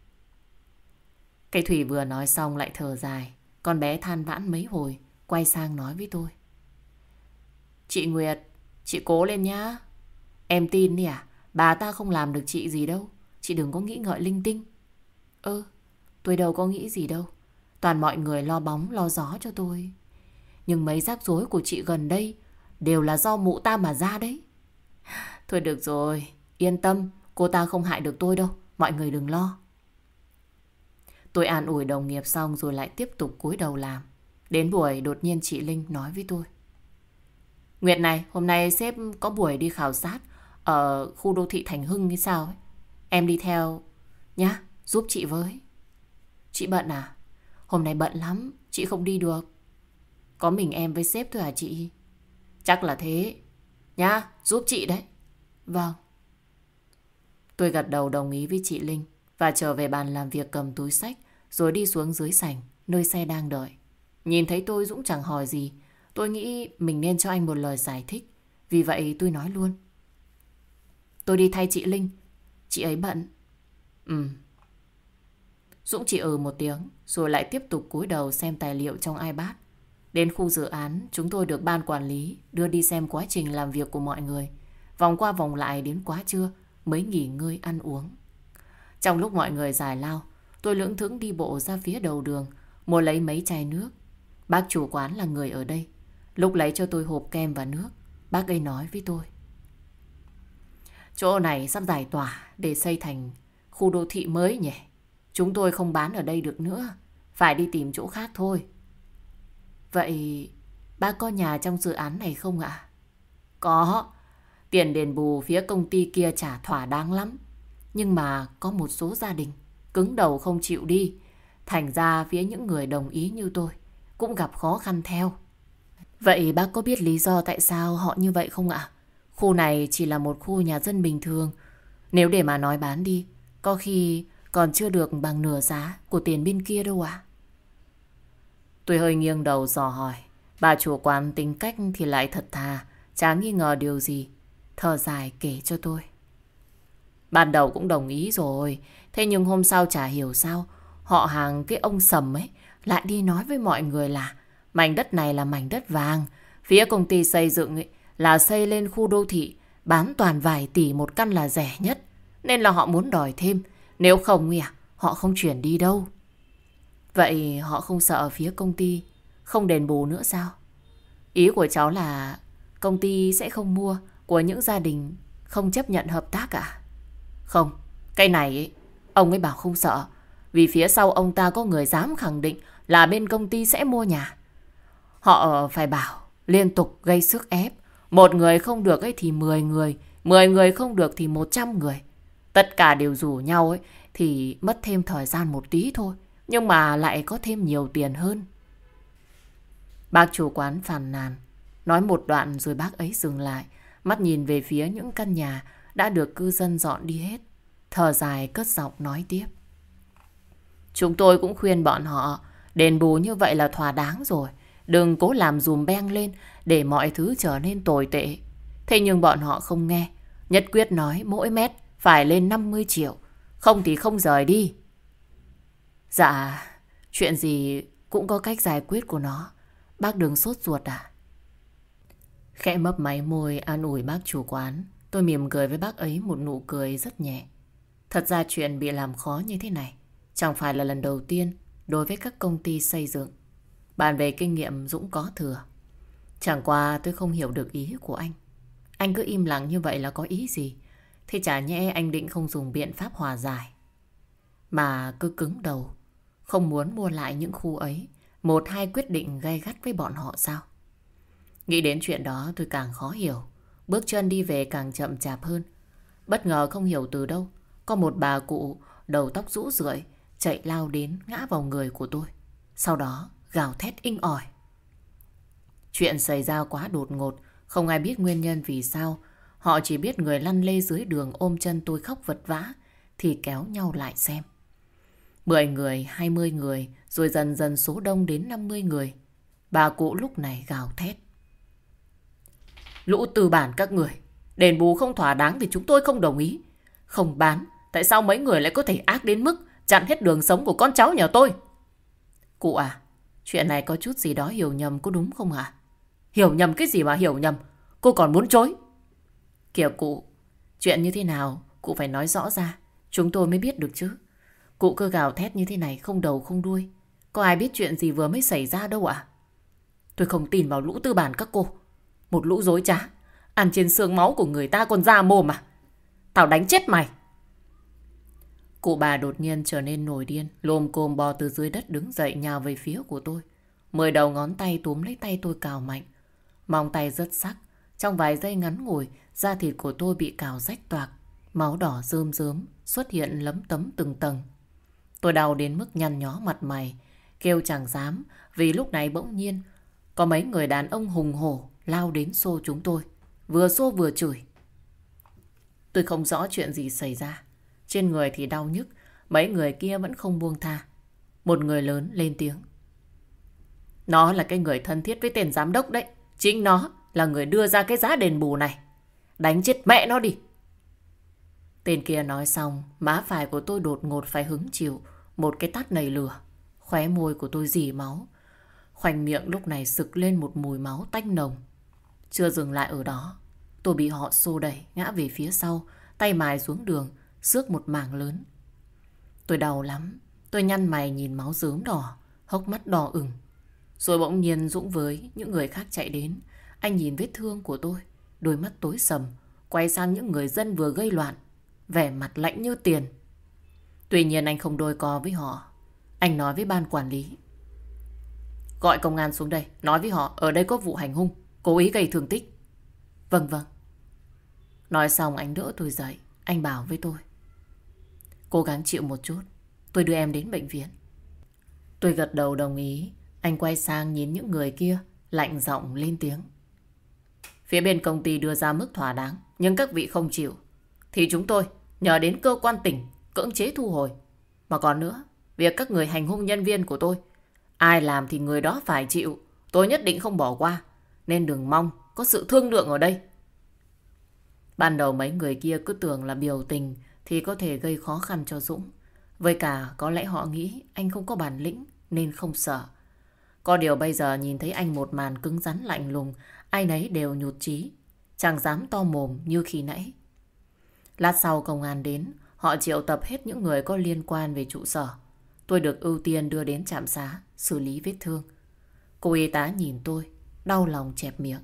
Cây Thủy vừa nói xong lại thở dài. Con bé than vãn mấy hồi, quay sang nói với tôi. Chị Nguyệt, chị cố lên nhá. Em tin đi à, bà ta không làm được chị gì đâu. Chị đừng có nghĩ ngợi linh tinh. Tôi đâu có nghĩ gì đâu. Toàn mọi người lo bóng lo gió cho tôi. Nhưng mấy rắc rối của chị gần đây đều là do mụ ta mà ra đấy. Thôi được rồi, yên tâm, cô ta không hại được tôi đâu. Mọi người đừng lo. Tôi an ủi đồng nghiệp xong rồi lại tiếp tục cúi đầu làm. Đến buổi đột nhiên chị Linh nói với tôi. Nguyệt này, hôm nay sếp có buổi đi khảo sát ở khu đô thị Thành Hưng hay sao ấy. Em đi theo nhá, giúp chị với. Chị bận à? Hôm nay bận lắm, chị không đi được. Có mình em với sếp thôi à chị? Chắc là thế. Nhá, giúp chị đấy. Vâng. Tôi gật đầu đồng ý với chị Linh và trở về bàn làm việc cầm túi xách rồi đi xuống dưới sảnh nơi xe đang đợi. Nhìn thấy tôi Dũng chẳng hỏi gì. Tôi nghĩ mình nên cho anh một lời giải thích. Vì vậy tôi nói luôn. Tôi đi thay chị Linh. Chị ấy bận. Dũng chỉ một tiếng rồi lại tiếp tục cúi đầu xem tài liệu trong iPad. Đến khu dự án, chúng tôi được ban quản lý đưa đi xem quá trình làm việc của mọi người. Vòng qua vòng lại đến quá trưa mới nghỉ ngơi ăn uống. Trong lúc mọi người giải lao, tôi lững thững đi bộ ra phía đầu đường, mua lấy mấy chai nước. Bác chủ quán là người ở đây. Lúc lấy cho tôi hộp kem và nước, bác ấy nói với tôi: chỗ này sắp giải tỏa để xây thành khu đô thị mới nhỉ. Chúng tôi không bán ở đây được nữa, phải đi tìm chỗ khác thôi. Vậy bác có nhà trong dự án này không ạ? Có. Tiền đền bù phía công ty kia trả thỏa đáng lắm. Nhưng mà có một số gia đình cứng đầu không chịu đi. Thành ra phía những người đồng ý như tôi cũng gặp khó khăn theo. Vậy bác có biết lý do tại sao họ như vậy không ạ? Khu này chỉ là một khu nhà dân bình thường. Nếu để mà nói bán đi, có khi còn chưa được bằng nửa giá của tiền bên kia đâu ạ. Tôi hơi nghiêng đầu dò hỏi. Bà chủ quán tính cách thì lại thật thà, chả nghi ngờ điều gì. Thở dài kể cho tôi. Ban đầu cũng đồng ý rồi. Thế nhưng hôm sau chả hiểu sao họ hàng cái ông Sầm ấy lại đi nói với mọi người là mảnh đất này là mảnh đất vàng. Phía công ty xây dựng ấy là xây lên khu đô thị, bán toàn vài tỷ một căn là rẻ nhất. Nên là họ muốn đòi thêm. Nếu không họ không chuyển đi đâu. Vậy họ không sợ phía công ty không đền bù nữa sao? Ý của cháu là công ty sẽ không mua của những gia đình không chấp nhận hợp tác à? Không, cái này ấy, ông ấy bảo không sợ. Vì phía sau ông ta có người dám khẳng định là bên công ty sẽ mua nhà. Họ phải bảo liên tục gây sức ép. Một người không được ấy thì 10 người, 10 người không được thì 100 người. Tất cả đều rủ nhau ấy thì mất thêm thời gian một tí thôi, nhưng mà lại có thêm nhiều tiền hơn. Bác chủ quán phàn nàn, nói một đoạn rồi bác ấy dừng lại, mắt nhìn về phía những căn nhà đã được cư dân dọn đi hết. Thở dài cất giọng nói tiếp. Chúng tôi cũng khuyên bọn họ đền bù như vậy là thỏa đáng rồi. Đừng cố làm dùm beng lên để mọi thứ trở nên tồi tệ. Thế nhưng bọn họ không nghe. Nhất quyết nói mỗi mét phải lên 50 triệu. Không thì không rời đi. Dạ, chuyện gì cũng có cách giải quyết của nó. Bác đừng sốt ruột à? Khẽ mấp máy môi an ủi bác chủ quán. Tôi mỉm cười với bác ấy một nụ cười rất nhẹ. Thật ra chuyện bị làm khó như thế này chẳng phải là lần đầu tiên đối với các công ty xây dựng. Bàn về kinh nghiệm Dũng có thừa. Chẳng qua tôi không hiểu được ý của anh. Anh cứ im lặng như vậy là có ý gì? Thế chả nhẽ anh định không dùng biện pháp hòa giải mà cứ cứng đầu không muốn mua lại những khu ấy. Một hai quyết định gay gắt với bọn họ sao? Nghĩ đến chuyện đó tôi càng khó hiểu. Bước chân đi về càng chậm chạp hơn. Bất ngờ không hiểu từ đâu có một bà cụ đầu tóc rũ rượi chạy lao đến ngã vào người của tôi. Sau đó gào thét inh ỏi. Chuyện xảy ra quá đột ngột, không ai biết nguyên nhân vì sao. Họ chỉ biết người lăn lê dưới đường ôm chân tôi khóc vật vã thì kéo nhau lại xem. 10 người, 20 người, rồi dần dần số đông đến 50 người. Bà cụ lúc này gào thét. Lũ tư bản các người, đền bù không thỏa đáng thì chúng tôi không đồng ý. Không bán, tại sao mấy người lại có thể ác đến mức chặn hết đường sống của con cháu nhà tôi? Cụ à, chuyện này có chút gì đó hiểu nhầm có đúng không ạ? Hiểu nhầm cái gì mà hiểu nhầm? Cô còn muốn chối? Kìa cụ, chuyện như thế nào cụ phải nói rõ ra, chúng tôi mới biết được chứ. Cụ cứ gào thét như thế này không đầu không đuôi. Có ai biết chuyện gì vừa mới xảy ra đâu ạ? Tôi không tin vào lũ tư bản các cô. Một lũ dối trá, ăn trên xương máu của người ta còn ra mồm à? Tao đánh chết mày. Cụ bà đột nhiên trở nên nổi điên, lồm cồm bò từ dưới đất đứng dậy nhào về phía của tôi. 10 đầu ngón tay túm lấy tay tôi cào mạnh. Móng tay rất sắc. Trong vài giây ngắn ngủi, da thịt của tôi bị cào rách toạc. Máu đỏ rơm rớm xuất hiện lấm tấm từng tầng. Tôi đau đến mức nhăn nhó mặt mày, kêu chẳng dám vì lúc này bỗng nhiên có mấy người đàn ông hùng hổ lao đến xô chúng tôi. Vừa xô vừa chửi. Tôi không rõ chuyện gì xảy ra. Trên người thì đau nhức, mấy người kia vẫn không buông tha. Một người lớn lên tiếng. Nó là cái người thân thiết với tên giám đốc đấy. Chính nó là người đưa ra cái giá đền bù này. Đánh chết mẹ nó đi. Tên kia nói xong, má phải của tôi đột ngột phải hứng chịu một cái tát nảy lửa. Khóe môi của tôi rỉ máu. Khoanh miệng lúc này sực lên một mùi máu tanh nồng. Chưa dừng lại ở đó, tôi bị họ xô đẩy ngã về phía sau, tay mài xuống đường, xước một mảng lớn. Tôi đau lắm, tôi nhăn mày nhìn máu rớm đỏ, hốc mắt đỏ ửng. Rồi bỗng nhiên Dũng với những người khác chạy đến. Anh nhìn vết thương của tôi, đôi mắt tối sầm, quay sang những người dân vừa gây loạn, vẻ mặt lạnh như tiền. Tuy nhiên anh không đôi co với họ. Anh nói với ban quản lý: gọi công an xuống đây, nói với họ ở đây có vụ hành hung, cố ý gây thương tích. Vâng vâng. Nói xong anh đỡ tôi dậy. Anh bảo với tôi: cố gắng chịu một chút, tôi đưa em đến bệnh viện. Tôi gật đầu đồng ý. Anh quay sang nhìn những người kia, lạnh giọng lên tiếng: phía bên công ty đưa ra mức thỏa đáng, nhưng các vị không chịu, thì chúng tôi nhờ đến cơ quan tỉnh cưỡng chế thu hồi. Mà còn nữa, việc các người hành hung nhân viên của tôi, ai làm thì người đó phải chịu. Tôi nhất định không bỏ qua, nên đừng mong có sự thương lượng ở đây. Ban đầu mấy người kia cứ tưởng là biểu tình thì có thể gây khó khăn cho Dũng. Với cả có lẽ họ nghĩ anh không có bản lĩnh nên không sợ. Có điều bây giờ nhìn thấy anh một màn cứng rắn lạnh lùng, ai nấy đều nhụt chí, chẳng dám to mồm như khi nãy. Lát sau công an đến, họ triệu tập hết những người có liên quan về trụ sở. Tôi được ưu tiên đưa đến trạm xá, xử lý vết thương. Cô y tá nhìn tôi, đau lòng chẹp miệng.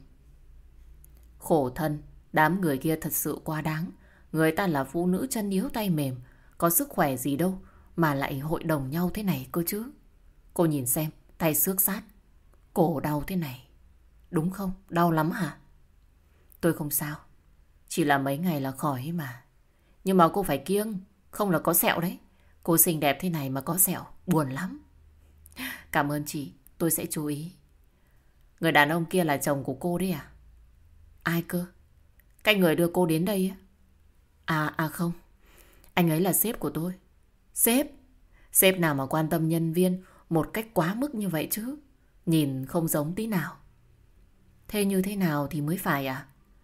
Khổ thân, đám người kia thật sự quá đáng. Người ta là phụ nữ chân yếu tay mềm, có sức khỏe gì đâu mà lại hội đồng nhau thế này cơ chứ. Cô nhìn xem, tay xước sát, cổ đau thế này, đúng không? Đau lắm hả? Tôi không sao, chỉ là mấy ngày là khỏi ấy mà. Nhưng mà cô phải kiêng, không là có sẹo đấy. Cô xinh đẹp thế này mà có sẹo, buồn lắm. Cảm ơn chị, tôi sẽ chú ý. Người đàn ông kia là chồng của cô đấy à? Ai cơ? Cái người đưa cô đến đây á? À không, anh ấy là sếp của tôi. Sếp? Sếp nào mà quan tâm nhân viên một cách quá mức như vậy chứ? Nhìn không giống tí nào. Thế như thế nào thì mới phải à?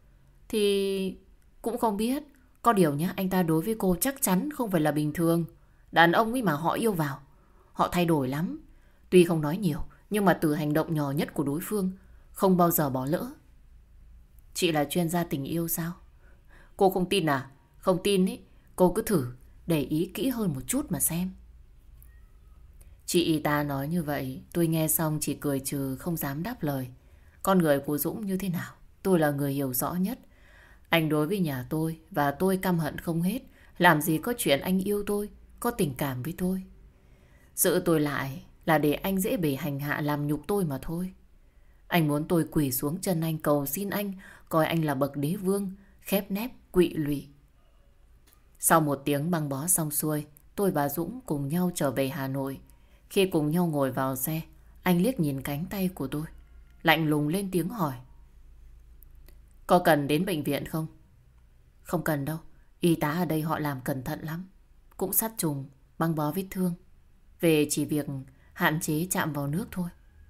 Thì cũng không biết. Có điều nhá, anh ta đối với cô chắc chắn không phải là bình thường. Đàn ông ấy mà họ yêu vào, họ thay đổi lắm. Tuy không nói nhiều, nhưng mà từ hành động nhỏ nhất của đối phương không bao giờ bỏ lỡ. Chị là chuyên gia tình yêu sao? Cô không tin à? Không tin ý, cô cứ thử để ý kỹ hơn một chút mà xem. Chị y tá nói như vậy, tôi nghe xong chỉ cười trừ, không dám đáp lời. Con người của Dũng như thế nào, tôi là người hiểu rõ nhất. Anh đối với nhà tôi và tôi căm hận không hết. Làm gì có chuyện anh yêu tôi, có tình cảm với tôi. Giữ tôi lại là để anh dễ bề hành hạ làm nhục tôi mà thôi. Anh muốn tôi quỳ xuống chân anh cầu xin anh, coi anh là bậc đế vương, khép nép, quỵ lụy. Sau một tiếng băng bó xong xuôi, tôi và Dũng cùng nhau trở về Hà Nội. Khi cùng nhau ngồi vào xe, anh liếc nhìn cánh tay của tôi, lạnh lùng lên tiếng hỏi: có cần đến bệnh viện không? Không cần đâu, y tá ở đây họ làm cẩn thận lắm. Cũng sát trùng, băng bó vết thương. Về chỉ việc hạn chế chạm vào nước thôi.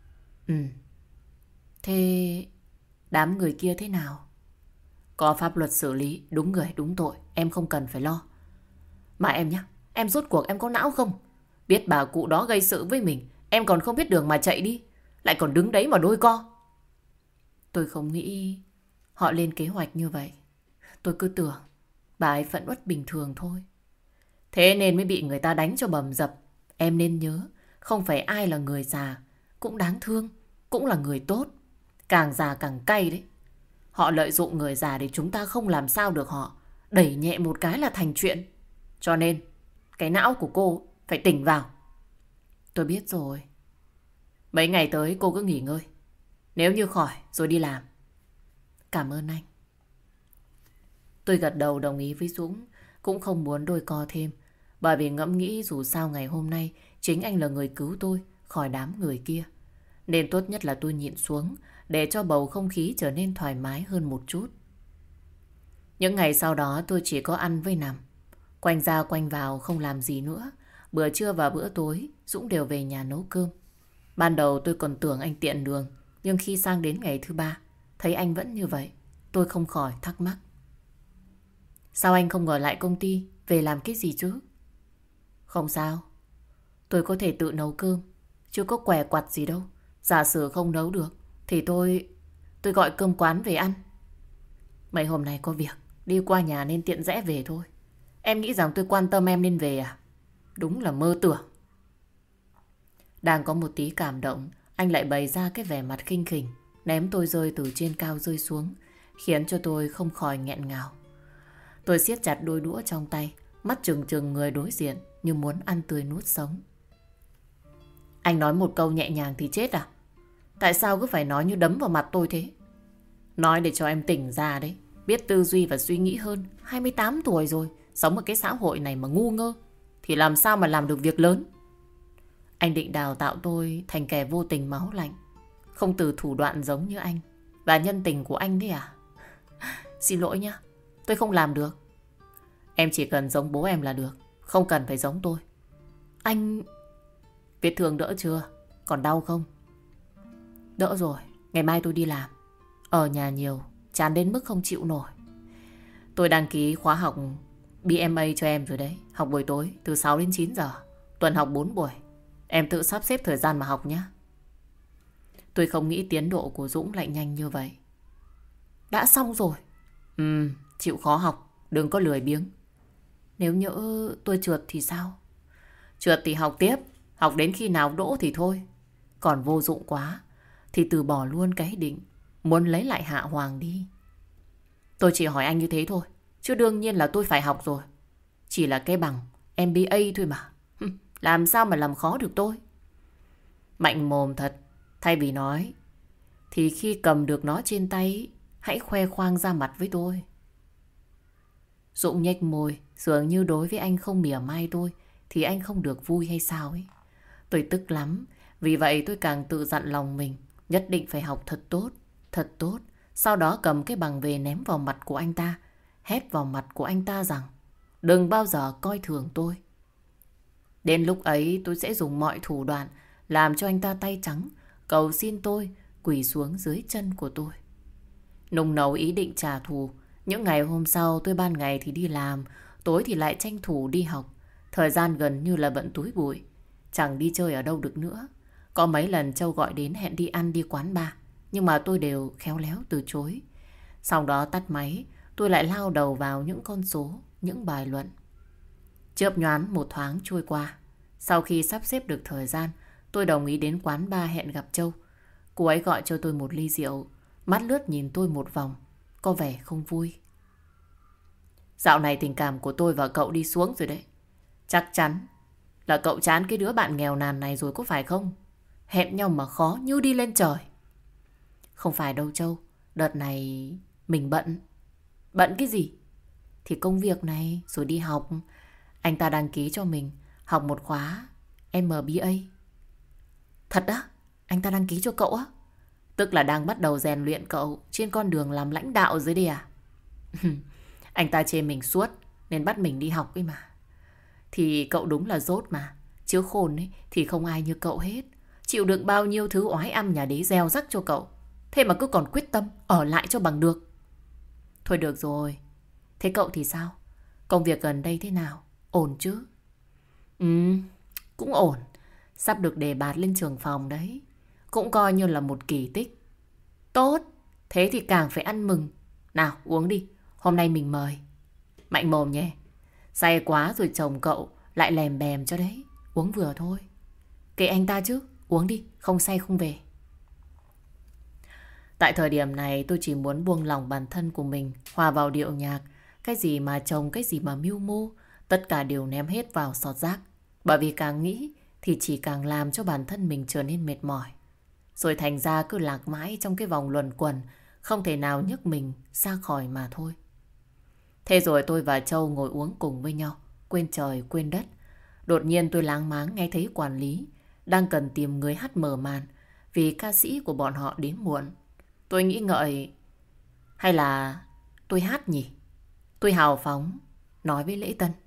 Thế đám người kia thế nào? Có pháp luật xử lý, đúng người đúng tội, em không cần phải lo. Mà em nhá, em rốt cuộc em có não không? Biết bà cụ đó gây sự với mình, em còn không biết đường mà chạy đi, lại còn đứng đấy mà đôi co. Tôi không nghĩ họ lên kế hoạch như vậy. Tôi cứ tưởng bà ấy phẫn uất bình thường thôi. Thế nên mới bị người ta đánh cho bầm dập. Em nên nhớ, không phải ai là người già cũng đáng thương, cũng là người tốt. Càng già càng cay đấy. Họ lợi dụng người già để chúng ta không làm sao được họ. Đẩy nhẹ một cái là thành chuyện. Cho nên cái não của cô phải tỉnh vào. Tôi biết rồi. Mấy ngày tới cô cứ nghỉ ngơi. Nếu như khỏi rồi đi làm. Cảm ơn anh. Tôi gật đầu đồng ý với Dũng. Cũng không muốn đôi co thêm. Bởi vì ngẫm nghĩ dù sao ngày hôm nay chính anh là người cứu tôi khỏi đám người kia. Nên tốt nhất là tôi nhịn xuống để cho bầu không khí trở nên thoải mái hơn một chút. Những ngày sau đó tôi chỉ có ăn với nằm. Quanh ra quanh vào không làm gì nữa. Bữa trưa và bữa tối Dũng đều về nhà nấu cơm. Ban đầu tôi còn tưởng anh tiện đường, nhưng khi sang đến ngày thứ 3 thấy anh vẫn như vậy, tôi không khỏi thắc mắc. Sao anh không ở lại công ty về làm cái gì chứ? Không sao, tôi có thể tự nấu cơm, chứ có què quặt gì đâu. Giả sử không nấu được thì tôi gọi cơm quán về ăn. Mấy hôm nay có việc, đi qua nhà nên tiện rẽ về thôi. Em nghĩ rằng tôi quan tâm em nên về à? Đúng là mơ tưởng. Đang có một tí cảm động, anh lại bày ra cái vẻ mặt khinh khỉnh, ném tôi rơi từ trên cao rơi xuống, khiến cho tôi không khỏi nghẹn ngào. Tôi siết chặt đôi đũa trong tay, mắt trừng trừng người đối diện như muốn ăn tươi nuốt sống. Anh nói một câu nhẹ nhàng thì chết à? Tại sao cứ phải nói như đấm vào mặt tôi thế? Nói để cho em tỉnh ra đấy. Biết tư duy và suy nghĩ hơn. 28 tuổi rồi, sống ở cái xã hội này mà ngu ngơ thì làm sao mà làm được việc lớn? Anh định đào tạo tôi thành kẻ vô tình máu lạnh, không từ thủ đoạn giống như anh và nhân tình của anh đấy à? Xin lỗi nhá, tôi không làm được. Em chỉ cần giống bố em là được, không cần phải giống tôi. Anh... Vết thương đỡ chưa? Còn đau không? Đỡ rồi, ngày mai tôi đi làm. Ở nhà nhiều, chán đến mức không chịu nổi. Tôi đăng ký khóa học BMA cho em rồi đấy. Học buổi tối từ 6 đến 9 giờ. Tuần học 4 buổi. Em tự sắp xếp thời gian mà học nhé. Tôi không nghĩ tiến độ của Dũng lại nhanh như vậy. Đã xong rồi. Chịu khó học, đừng có lười biếng. Nếu nhỡ tôi trượt thì sao? Trượt thì học tiếp, học đến khi nào đỗ thì thôi. Còn vô dụng quá thì từ bỏ luôn cái ý định muốn lấy lại Hạ Hoàng đi. Tôi chỉ hỏi anh như thế thôi, chứ đương nhiên là tôi phải học rồi. Chỉ là cái bằng MBA thôi mà. Làm sao mà làm khó được tôi? Mạnh mồm thật. Thay vì nói thì khi cầm được nó trên tay, hãy khoe khoang ra mặt với tôi. Dũng nhếch môi, dường như đối với anh không mỉa mai tôi thì anh không được vui hay sao ấy. Tôi tức lắm. Vì vậy tôi càng tự dặn lòng mình nhất định phải học thật tốt, thật tốt. Sau đó cầm cái bằng về ném vào mặt của anh ta, hét vào mặt của anh ta rằng đừng bao giờ coi thường tôi. Đến lúc ấy tôi sẽ dùng mọi thủ đoạn làm cho anh ta tay trắng, cầu xin tôi quỳ xuống dưới chân của tôi. Nung nấu ý định trả thù. Những ngày hôm sau tôi ban ngày thì đi làm, tối thì lại tranh thủ đi học. Thời gian gần như là bận túi bụi, chẳng đi chơi ở đâu được nữa. Có mấy lần Châu gọi đến hẹn đi ăn đi quán bar, nhưng mà tôi đều khéo léo từ chối. Sau đó tắt máy, tôi lại lao đầu vào những con số, những bài luận. Chớp nhoáng một thoáng trôi qua. Sau khi sắp xếp được thời gian, tôi đồng ý đến quán bar hẹn gặp Châu. Cô ấy gọi cho tôi một ly rượu, mắt lướt nhìn tôi một vòng, có vẻ không vui. Dạo này tình cảm của tôi và cậu đi xuống rồi đấy. Chắc chắn là cậu chán cái đứa bạn nghèo nàn này rồi có phải không? Hẹn nhau mà khó như đi lên trời. Không phải đâu Châu, đợt này mình bận. Bận cái gì? Thì công việc này rồi đi học. Anh ta đăng ký cho mình học một khóa MBA. Thật á? Anh ta đăng ký cho cậu á? Tức là đang bắt đầu rèn luyện cậu trên con đường làm lãnh đạo dưới đây à? Anh ta chê mình suốt nên bắt mình đi học ấy mà. Thì cậu đúng là dốt mà. Chứ khôn ấy thì không ai như cậu hết. Chịu đựng bao nhiêu thứ oái ăm nhà đế gieo rắc cho cậu. Thế mà cứ còn quyết tâm ở lại cho bằng được. Thôi được rồi. Thế cậu thì sao? Công việc gần đây thế nào? Ổn chứ? Cũng ổn. Sắp được đề bạt lên trưởng phòng đấy. Cũng coi như là một kỳ tích. Tốt. Thế thì càng phải ăn mừng. Nào uống đi. Hôm nay mình mời. Mạnh mồm nhé. Say quá rồi chồng cậu lại lèm bèm cho đấy. Uống vừa thôi. Kệ anh ta chứ. Uống đi. Không say không về. Tại thời điểm này tôi chỉ muốn buông lòng bản thân của mình, hòa vào điệu nhạc. Cái gì mà chồng, cái gì mà mưu mô, tất cả đều ném hết vào xọt rác. Bởi vì càng nghĩ thì chỉ càng làm cho bản thân mình trở nên mệt mỏi. Rồi thành ra cứ lạc mãi trong cái vòng luẩn quẩn, không thể nào nhấc mình ra khỏi mà thôi. Thế rồi tôi và Châu ngồi uống cùng với nhau, quên trời quên đất. Đột nhiên tôi láng máng nghe thấy quản lý đang cần tìm người hát mở màn vì ca sĩ của bọn họ đến muộn. Tôi nghĩ ngợi, hay là tôi hát nhỉ? Tôi hào phóng nói với Lễ Tân.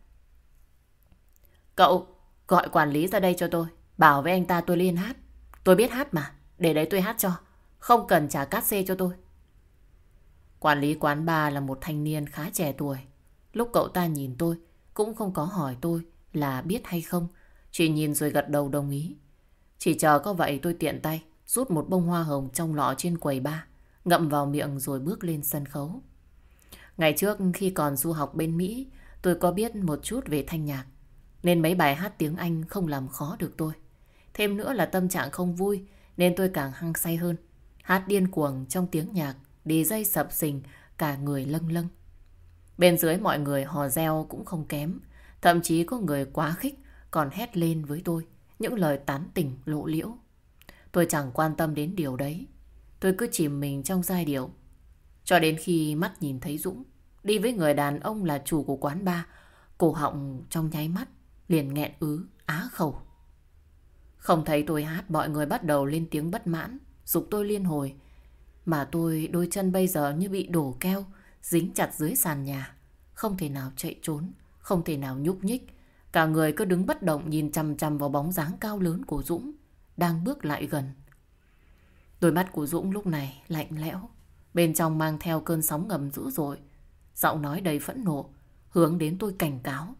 Cậu gọi quản lý ra đây cho tôi, bảo với anh ta tôi lên hát. Tôi biết hát mà, để đấy tôi hát cho, không cần trả cát xê cho tôi. Quản lý quán bar là một thanh niên khá trẻ tuổi. Lúc cậu ta nhìn tôi cũng không có hỏi tôi là biết hay không, chỉ nhìn rồi gật đầu đồng ý. Chỉ chờ có vậy tôi tiện tay rút một bông hoa hồng trong lọ trên quầy bar, ngậm vào miệng rồi bước lên sân khấu. Ngày trước khi còn du học bên Mỹ, tôi có biết một chút về thanh nhạc, nên mấy bài hát tiếng Anh không làm khó được tôi. Thêm nữa là tâm trạng không vui, nên tôi càng hăng say hơn. Hát điên cuồng trong tiếng nhạc, đi dây sập sình, cả người lâng lâng. Bên dưới mọi người hò reo cũng không kém. Thậm chí có người quá khích còn hét lên với tôi những lời tán tỉnh lộ liễu. Tôi chẳng quan tâm đến điều đấy. Tôi cứ chìm mình trong giai điệu. Cho đến khi mắt nhìn thấy Dũng đi với người đàn ông là chủ của quán bar, cổ họng trong nháy mắt liền nghẹn ứ, á khẩu. Không thấy tôi hát, mọi người bắt đầu lên tiếng bất mãn, giục tôi liên hồi. Mà tôi đôi chân bây giờ như bị đổ keo, dính chặt dưới sàn nhà. Không thể nào chạy trốn, không thể nào nhúc nhích. Cả người cứ đứng bất động nhìn chằm chằm vào bóng dáng cao lớn của Dũng đang bước lại gần. Đôi mắt của Dũng lúc này lạnh lẽo, bên trong mang theo cơn sóng ngầm dữ dội. Giọng nói đầy phẫn nộ, hướng đến tôi cảnh cáo.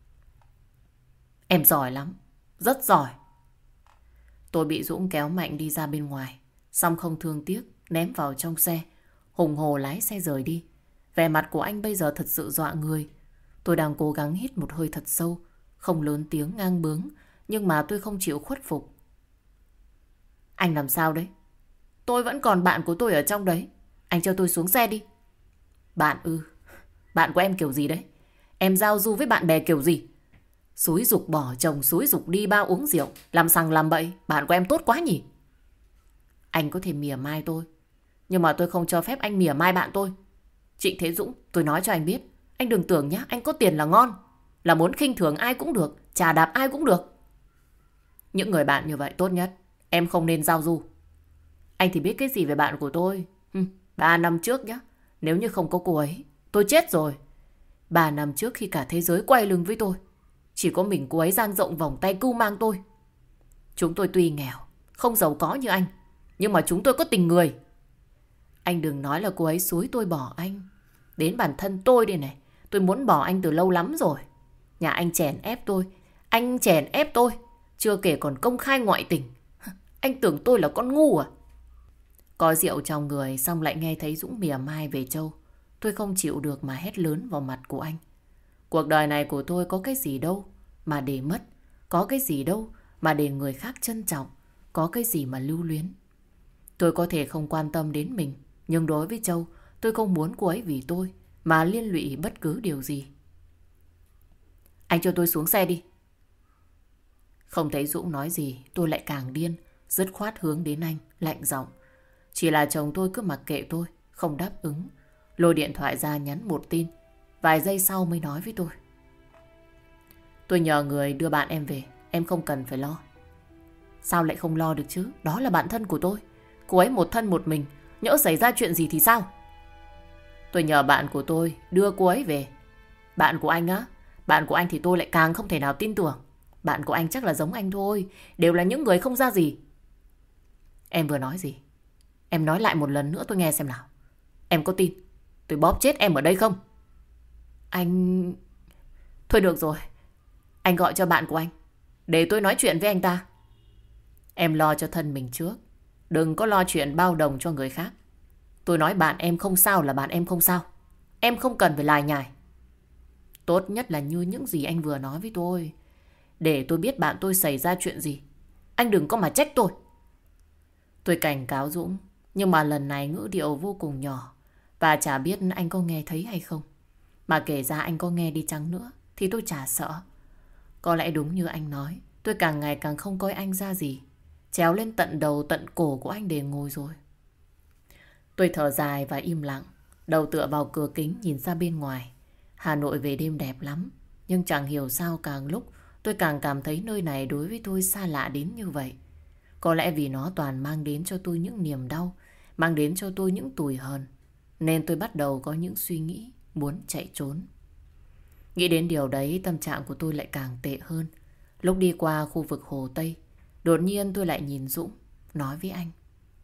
Em giỏi lắm, rất giỏi. Tôi bị Dũng kéo mạnh đi ra bên ngoài, xong không thương tiếc, ném vào trong xe, hùng hồ lái xe rời đi. Vẻ mặt của anh bây giờ thật sự dọa người. Tôi đang cố gắng hít một hơi thật sâu, không lớn tiếng ngang bướng, nhưng mà tôi không chịu khuất phục. Anh làm sao đấy? Tôi vẫn còn bạn của tôi ở trong đấy. Anh cho tôi xuống xe đi. Bạn ư? Bạn của em kiểu gì đấy? Em giao du với bạn bè kiểu gì? Xúi giục bỏ chồng, xúi giục đi bao uống rượu, làm sằng làm bậy. Bạn của em tốt quá nhỉ? Anh có thể mỉa mai tôi, nhưng mà tôi không cho phép anh mỉa mai bạn tôi. Trịnh Thế Dũng, tôi nói cho anh biết, anh đừng tưởng nhá, anh có tiền là ngon, là muốn khinh thường ai cũng được, chà đạp ai cũng được. Những người bạn như vậy tốt nhất em không nên giao du. Anh thì biết cái gì về bạn của tôi. 3 năm trước nhá, nếu như không có cô ấy, tôi chết rồi. 3 năm trước khi cả thế giới quay lưng với tôi, chỉ có mình cô ấy dang rộng vòng tay cưu mang tôi. Chúng tôi tuy nghèo, không giàu có như anh, nhưng mà chúng tôi có tình người. Anh đừng nói là cô ấy xúi tôi bỏ anh. Đến bản thân tôi đây này, tôi muốn bỏ anh từ lâu lắm rồi. Nhà anh chèn ép tôi, anh chèn ép tôi, chưa kể còn công khai ngoại tình. Anh tưởng tôi là con ngu à? Có rượu trong người xong lại nghe thấy Dũng mỉa mai về Châu. Tôi không chịu được mà hét lớn vào mặt của anh. Cuộc đời này của tôi có cái gì đâu mà để mất, có cái gì đâu mà để người khác trân trọng, có cái gì mà lưu luyến. Tôi có thể không quan tâm đến mình, nhưng đối với Châu, tôi không muốn cô ấy vì tôi mà liên lụy bất cứ điều gì. Anh cho tôi xuống xe đi. Không thấy Dũng nói gì, tôi lại càng điên, dứt khoát hướng đến anh, lạnh giọng. Chỉ là chồng tôi cứ mặc kệ tôi, không đáp ứng. Lôi điện thoại ra nhắn một tin, vài giây sau mới nói với tôi. Tôi nhờ người đưa bạn em về, em không cần phải lo. Sao lại không lo được chứ? Đó là bạn thân của tôi. Cô ấy một thân một mình, nhỡ xảy ra chuyện gì thì sao? Tôi nhờ bạn của tôi đưa cô ấy về. Bạn của anh á? Bạn của anh thì tôi lại càng không thể nào tin tưởng. Bạn của anh chắc là giống anh thôi, đều là những người không ra gì. Em vừa nói gì? Em nói lại một lần nữa tôi nghe xem nào. Em có tin tôi bóp chết em ở đây không? Anh... Thôi được rồi, anh gọi cho bạn của anh, để tôi nói chuyện với anh ta. Em lo cho thân mình trước, đừng có lo chuyện bao đồng cho người khác. Tôi nói bạn em không sao là bạn em không sao. Em không cần phải lải nhải. Tốt nhất là như những gì anh vừa nói với tôi, để tôi biết bạn tôi xảy ra chuyện gì. Anh đừng có mà trách tôi. Tôi cảnh cáo Dũng, nhưng mà lần này ngữ điệu vô cùng nhỏ, và chả biết anh có nghe thấy hay không. Mà kể ra anh có nghe đi chăng nữa thì tôi chả sợ. Có lẽ đúng như anh nói, tôi càng ngày càng không coi anh ra gì, trèo lên tận đầu tận cổ của anh để ngồi rồi. Tôi thở dài và im lặng, đầu tựa vào cửa kính nhìn ra bên ngoài. Hà Nội về đêm đẹp lắm, nhưng chẳng hiểu sao càng lúc tôi càng cảm thấy nơi này đối với tôi xa lạ đến như vậy. Có lẽ vì nó toàn mang đến cho tôi những niềm đau, mang đến cho tôi những tủi hờn, nên tôi bắt đầu có những suy nghĩ muốn chạy trốn. Nghĩ đến điều đấy, tâm trạng của tôi lại càng tệ hơn. Lúc đi qua khu vực Hồ Tây, đột nhiên tôi lại nhìn Dũng, nói với anh.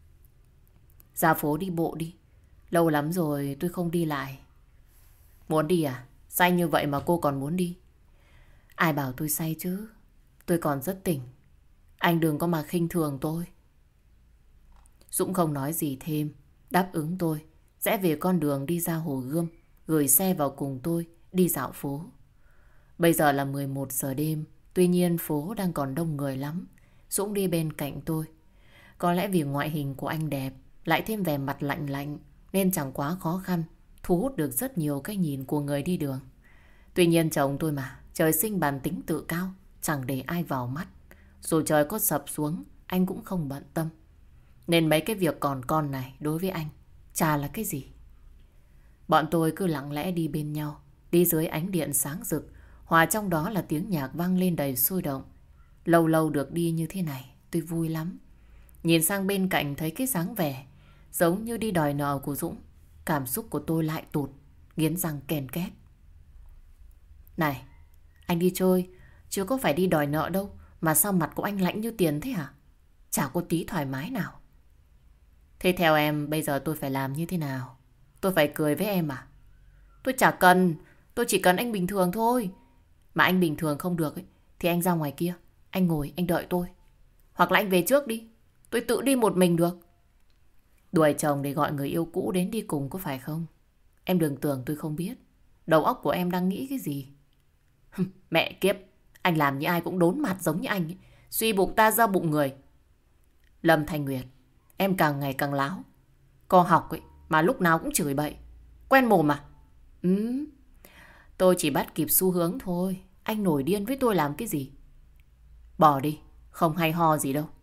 Ra phố đi bộ đi, lâu lắm rồi tôi không đi lại. Muốn đi à? Say như vậy mà cô còn muốn đi? Ai bảo tôi say chứ? Tôi còn rất tỉnh. Anh đừng có mà khinh thường tôi. Dũng không nói gì thêm, đáp ứng tôi, rẽ về con đường đi ra Hồ Gươm, gửi xe vào cùng tôi đi dạo phố. Bây giờ là 11 giờ đêm, tuy nhiên phố đang còn đông người lắm. Dũng đi bên cạnh tôi. Có lẽ vì ngoại hình của anh đẹp, lại thêm vẻ mặt lạnh lạnh, nên chẳng quá khó khăn thu hút được rất nhiều cái nhìn của người đi đường. Tuy nhiên chồng tôi mà, trời sinh bản tính tự cao, chẳng để ai vào mắt. Dù trời có sập xuống, anh cũng không bận tâm. Nên mấy cái việc còn con này đối với anh chả là cái gì. Bọn tôi cứ lặng lẽ đi bên nhau, đi dưới ánh điện sáng rực, hòa trong đó là tiếng nhạc vang lên đầy sôi động. Lâu lâu được đi như thế này, tôi vui lắm. Nhìn sang bên cạnh thấy cái dáng vẻ giống như đi đòi nợ của Dũng, cảm xúc của tôi lại tụt, nghiến răng ken két. Này, anh đi chơi, chứ có phải đi đòi nợ đâu, mà sao mặt của anh lạnh như tiền thế hả? Chả có tí thoải mái nào. Thế theo em, bây giờ tôi phải làm như thế nào? Tôi phải cười với em à? Tôi chả cần, tôi chỉ cần anh bình thường thôi. Mà anh bình thường không được ấy, thì anh ra ngoài kia, anh ngồi, anh đợi tôi. Hoặc là anh về trước đi, tôi tự đi một mình được. Đuổi chồng để gọi người yêu cũ đến đi cùng có phải không? Em đừng tưởng tôi không biết. Đầu óc của em đang nghĩ cái gì? Mẹ kiếp, anh làm như ai cũng đốn mặt giống như anh ấy. Suy bụng ta ra bụng người. Lâm Thanh Nguyệt, em càng ngày càng láo. Con học ấy mà lúc nào cũng chửi bậy. Quen mồm à? Tôi chỉ bắt kịp xu hướng thôi. Anh nổi điên với tôi làm cái gì? Bỏ đi, không hay ho gì đâu.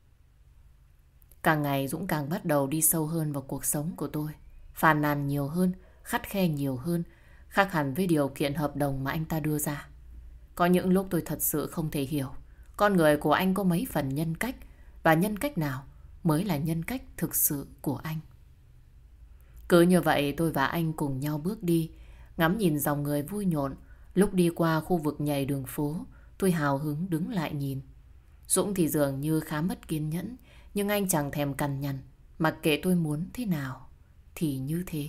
Càng ngày Dũng càng bắt đầu đi sâu hơn vào cuộc sống của tôi. Phàn nàn nhiều hơn, khắt khe nhiều hơn, khác hẳn với điều kiện hợp đồng mà anh ta đưa ra. Có những lúc tôi thật sự không thể hiểu con người của anh có mấy phần nhân cách, và nhân cách nào mới là nhân cách thực sự của anh. Cứ như vậy tôi và anh cùng nhau bước đi, ngắm nhìn dòng người vui nhộn. Lúc đi qua khu vực nhảy đường phố, tôi hào hứng đứng lại nhìn. Dũng thì dường như khá mất kiên nhẫn, nhưng anh chẳng thèm cằn nhằn, mặc kệ tôi muốn thế nào thì như thế.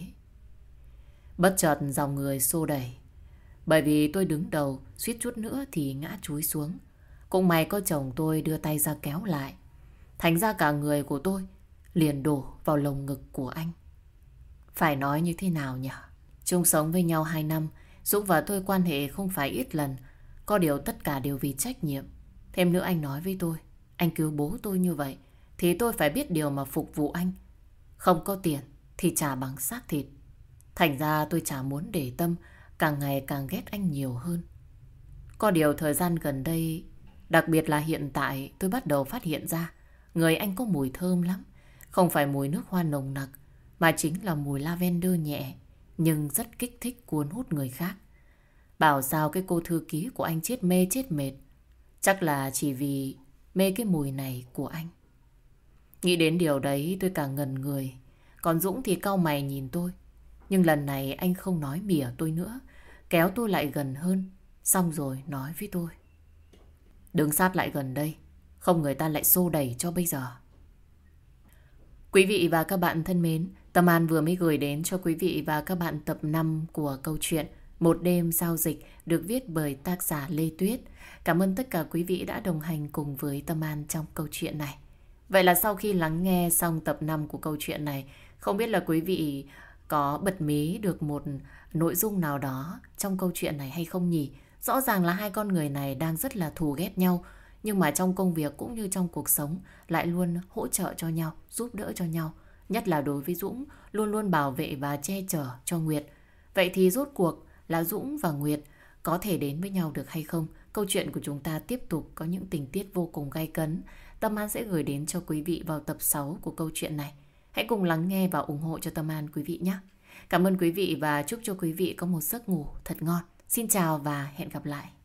Bất chợt dòng người xô đẩy, bởi vì tôi đứng đầu, suýt chút nữa thì ngã chúi xuống. Cũng may có chồng tôi đưa tay ra kéo lại. Thành ra cả người của tôi liền đổ vào lồng ngực của anh. Phải nói như thế nào nhỉ? Chung sống với nhau 2 năm, Dũng và tôi quan hệ không phải ít lần. Có điều tất cả đều vì trách nhiệm. Thêm nữa anh nói với tôi, anh cứu bố tôi như vậy thì tôi phải biết điều mà phục vụ anh. Không có tiền thì trả bằng xác thịt. Thành ra tôi chả muốn để tâm, càng ngày càng ghét anh nhiều hơn. Có điều thời gian gần đây, đặc biệt là hiện tại, tôi bắt đầu phát hiện ra người anh có mùi thơm lắm. Không phải mùi nước hoa nồng nặc, mà chính là mùi lavender nhẹ, nhưng rất kích thích cuốn hút người khác. Bảo sao cái cô thư ký của anh chết mê chết mệt. Chắc là chỉ vì mê cái mùi này của anh. Nghĩ đến điều đấy tôi càng ngần người. Còn Dũng thì cau mày nhìn tôi. Nhưng lần này anh không nói mỉa tôi nữa, kéo tôi lại gần hơn, xong rồi nói với tôi: đừng sát lại gần đây, không người ta lại xô đẩy cho bây giờ. Quý vị và các bạn thân mến, Tâm An vừa mới gửi đến cho quý vị và các bạn tập 5 của câu chuyện Một đêm giao dịch, được viết bởi tác giả Lê Tuyết. Cảm ơn tất cả quý vị đã đồng hành cùng với Tâm An trong câu chuyện này. Vậy là sau khi lắng nghe xong tập 5 của câu chuyện này, không biết là quý vị có bật mí được một nội dung nào đó trong câu chuyện này hay không nhỉ? Rõ ràng là hai con người này đang rất là thù ghét nhau, nhưng mà trong công việc cũng như trong cuộc sống lại luôn hỗ trợ cho nhau, giúp đỡ cho nhau. Nhất là đối với Dũng, luôn luôn bảo vệ và che chở cho Nguyệt. Vậy thì rốt cuộc là Dũng và Nguyệt có thể đến với nhau được hay không? Câu chuyện của chúng ta tiếp tục có những tình tiết vô cùng gay cấn. Tâm An sẽ gửi đến cho quý vị vào tập 6 của câu chuyện này. Hãy cùng lắng nghe và ủng hộ cho Tâm An quý vị nhé. Cảm ơn quý vị và chúc cho quý vị có một giấc ngủ thật ngon. Xin chào và hẹn gặp lại.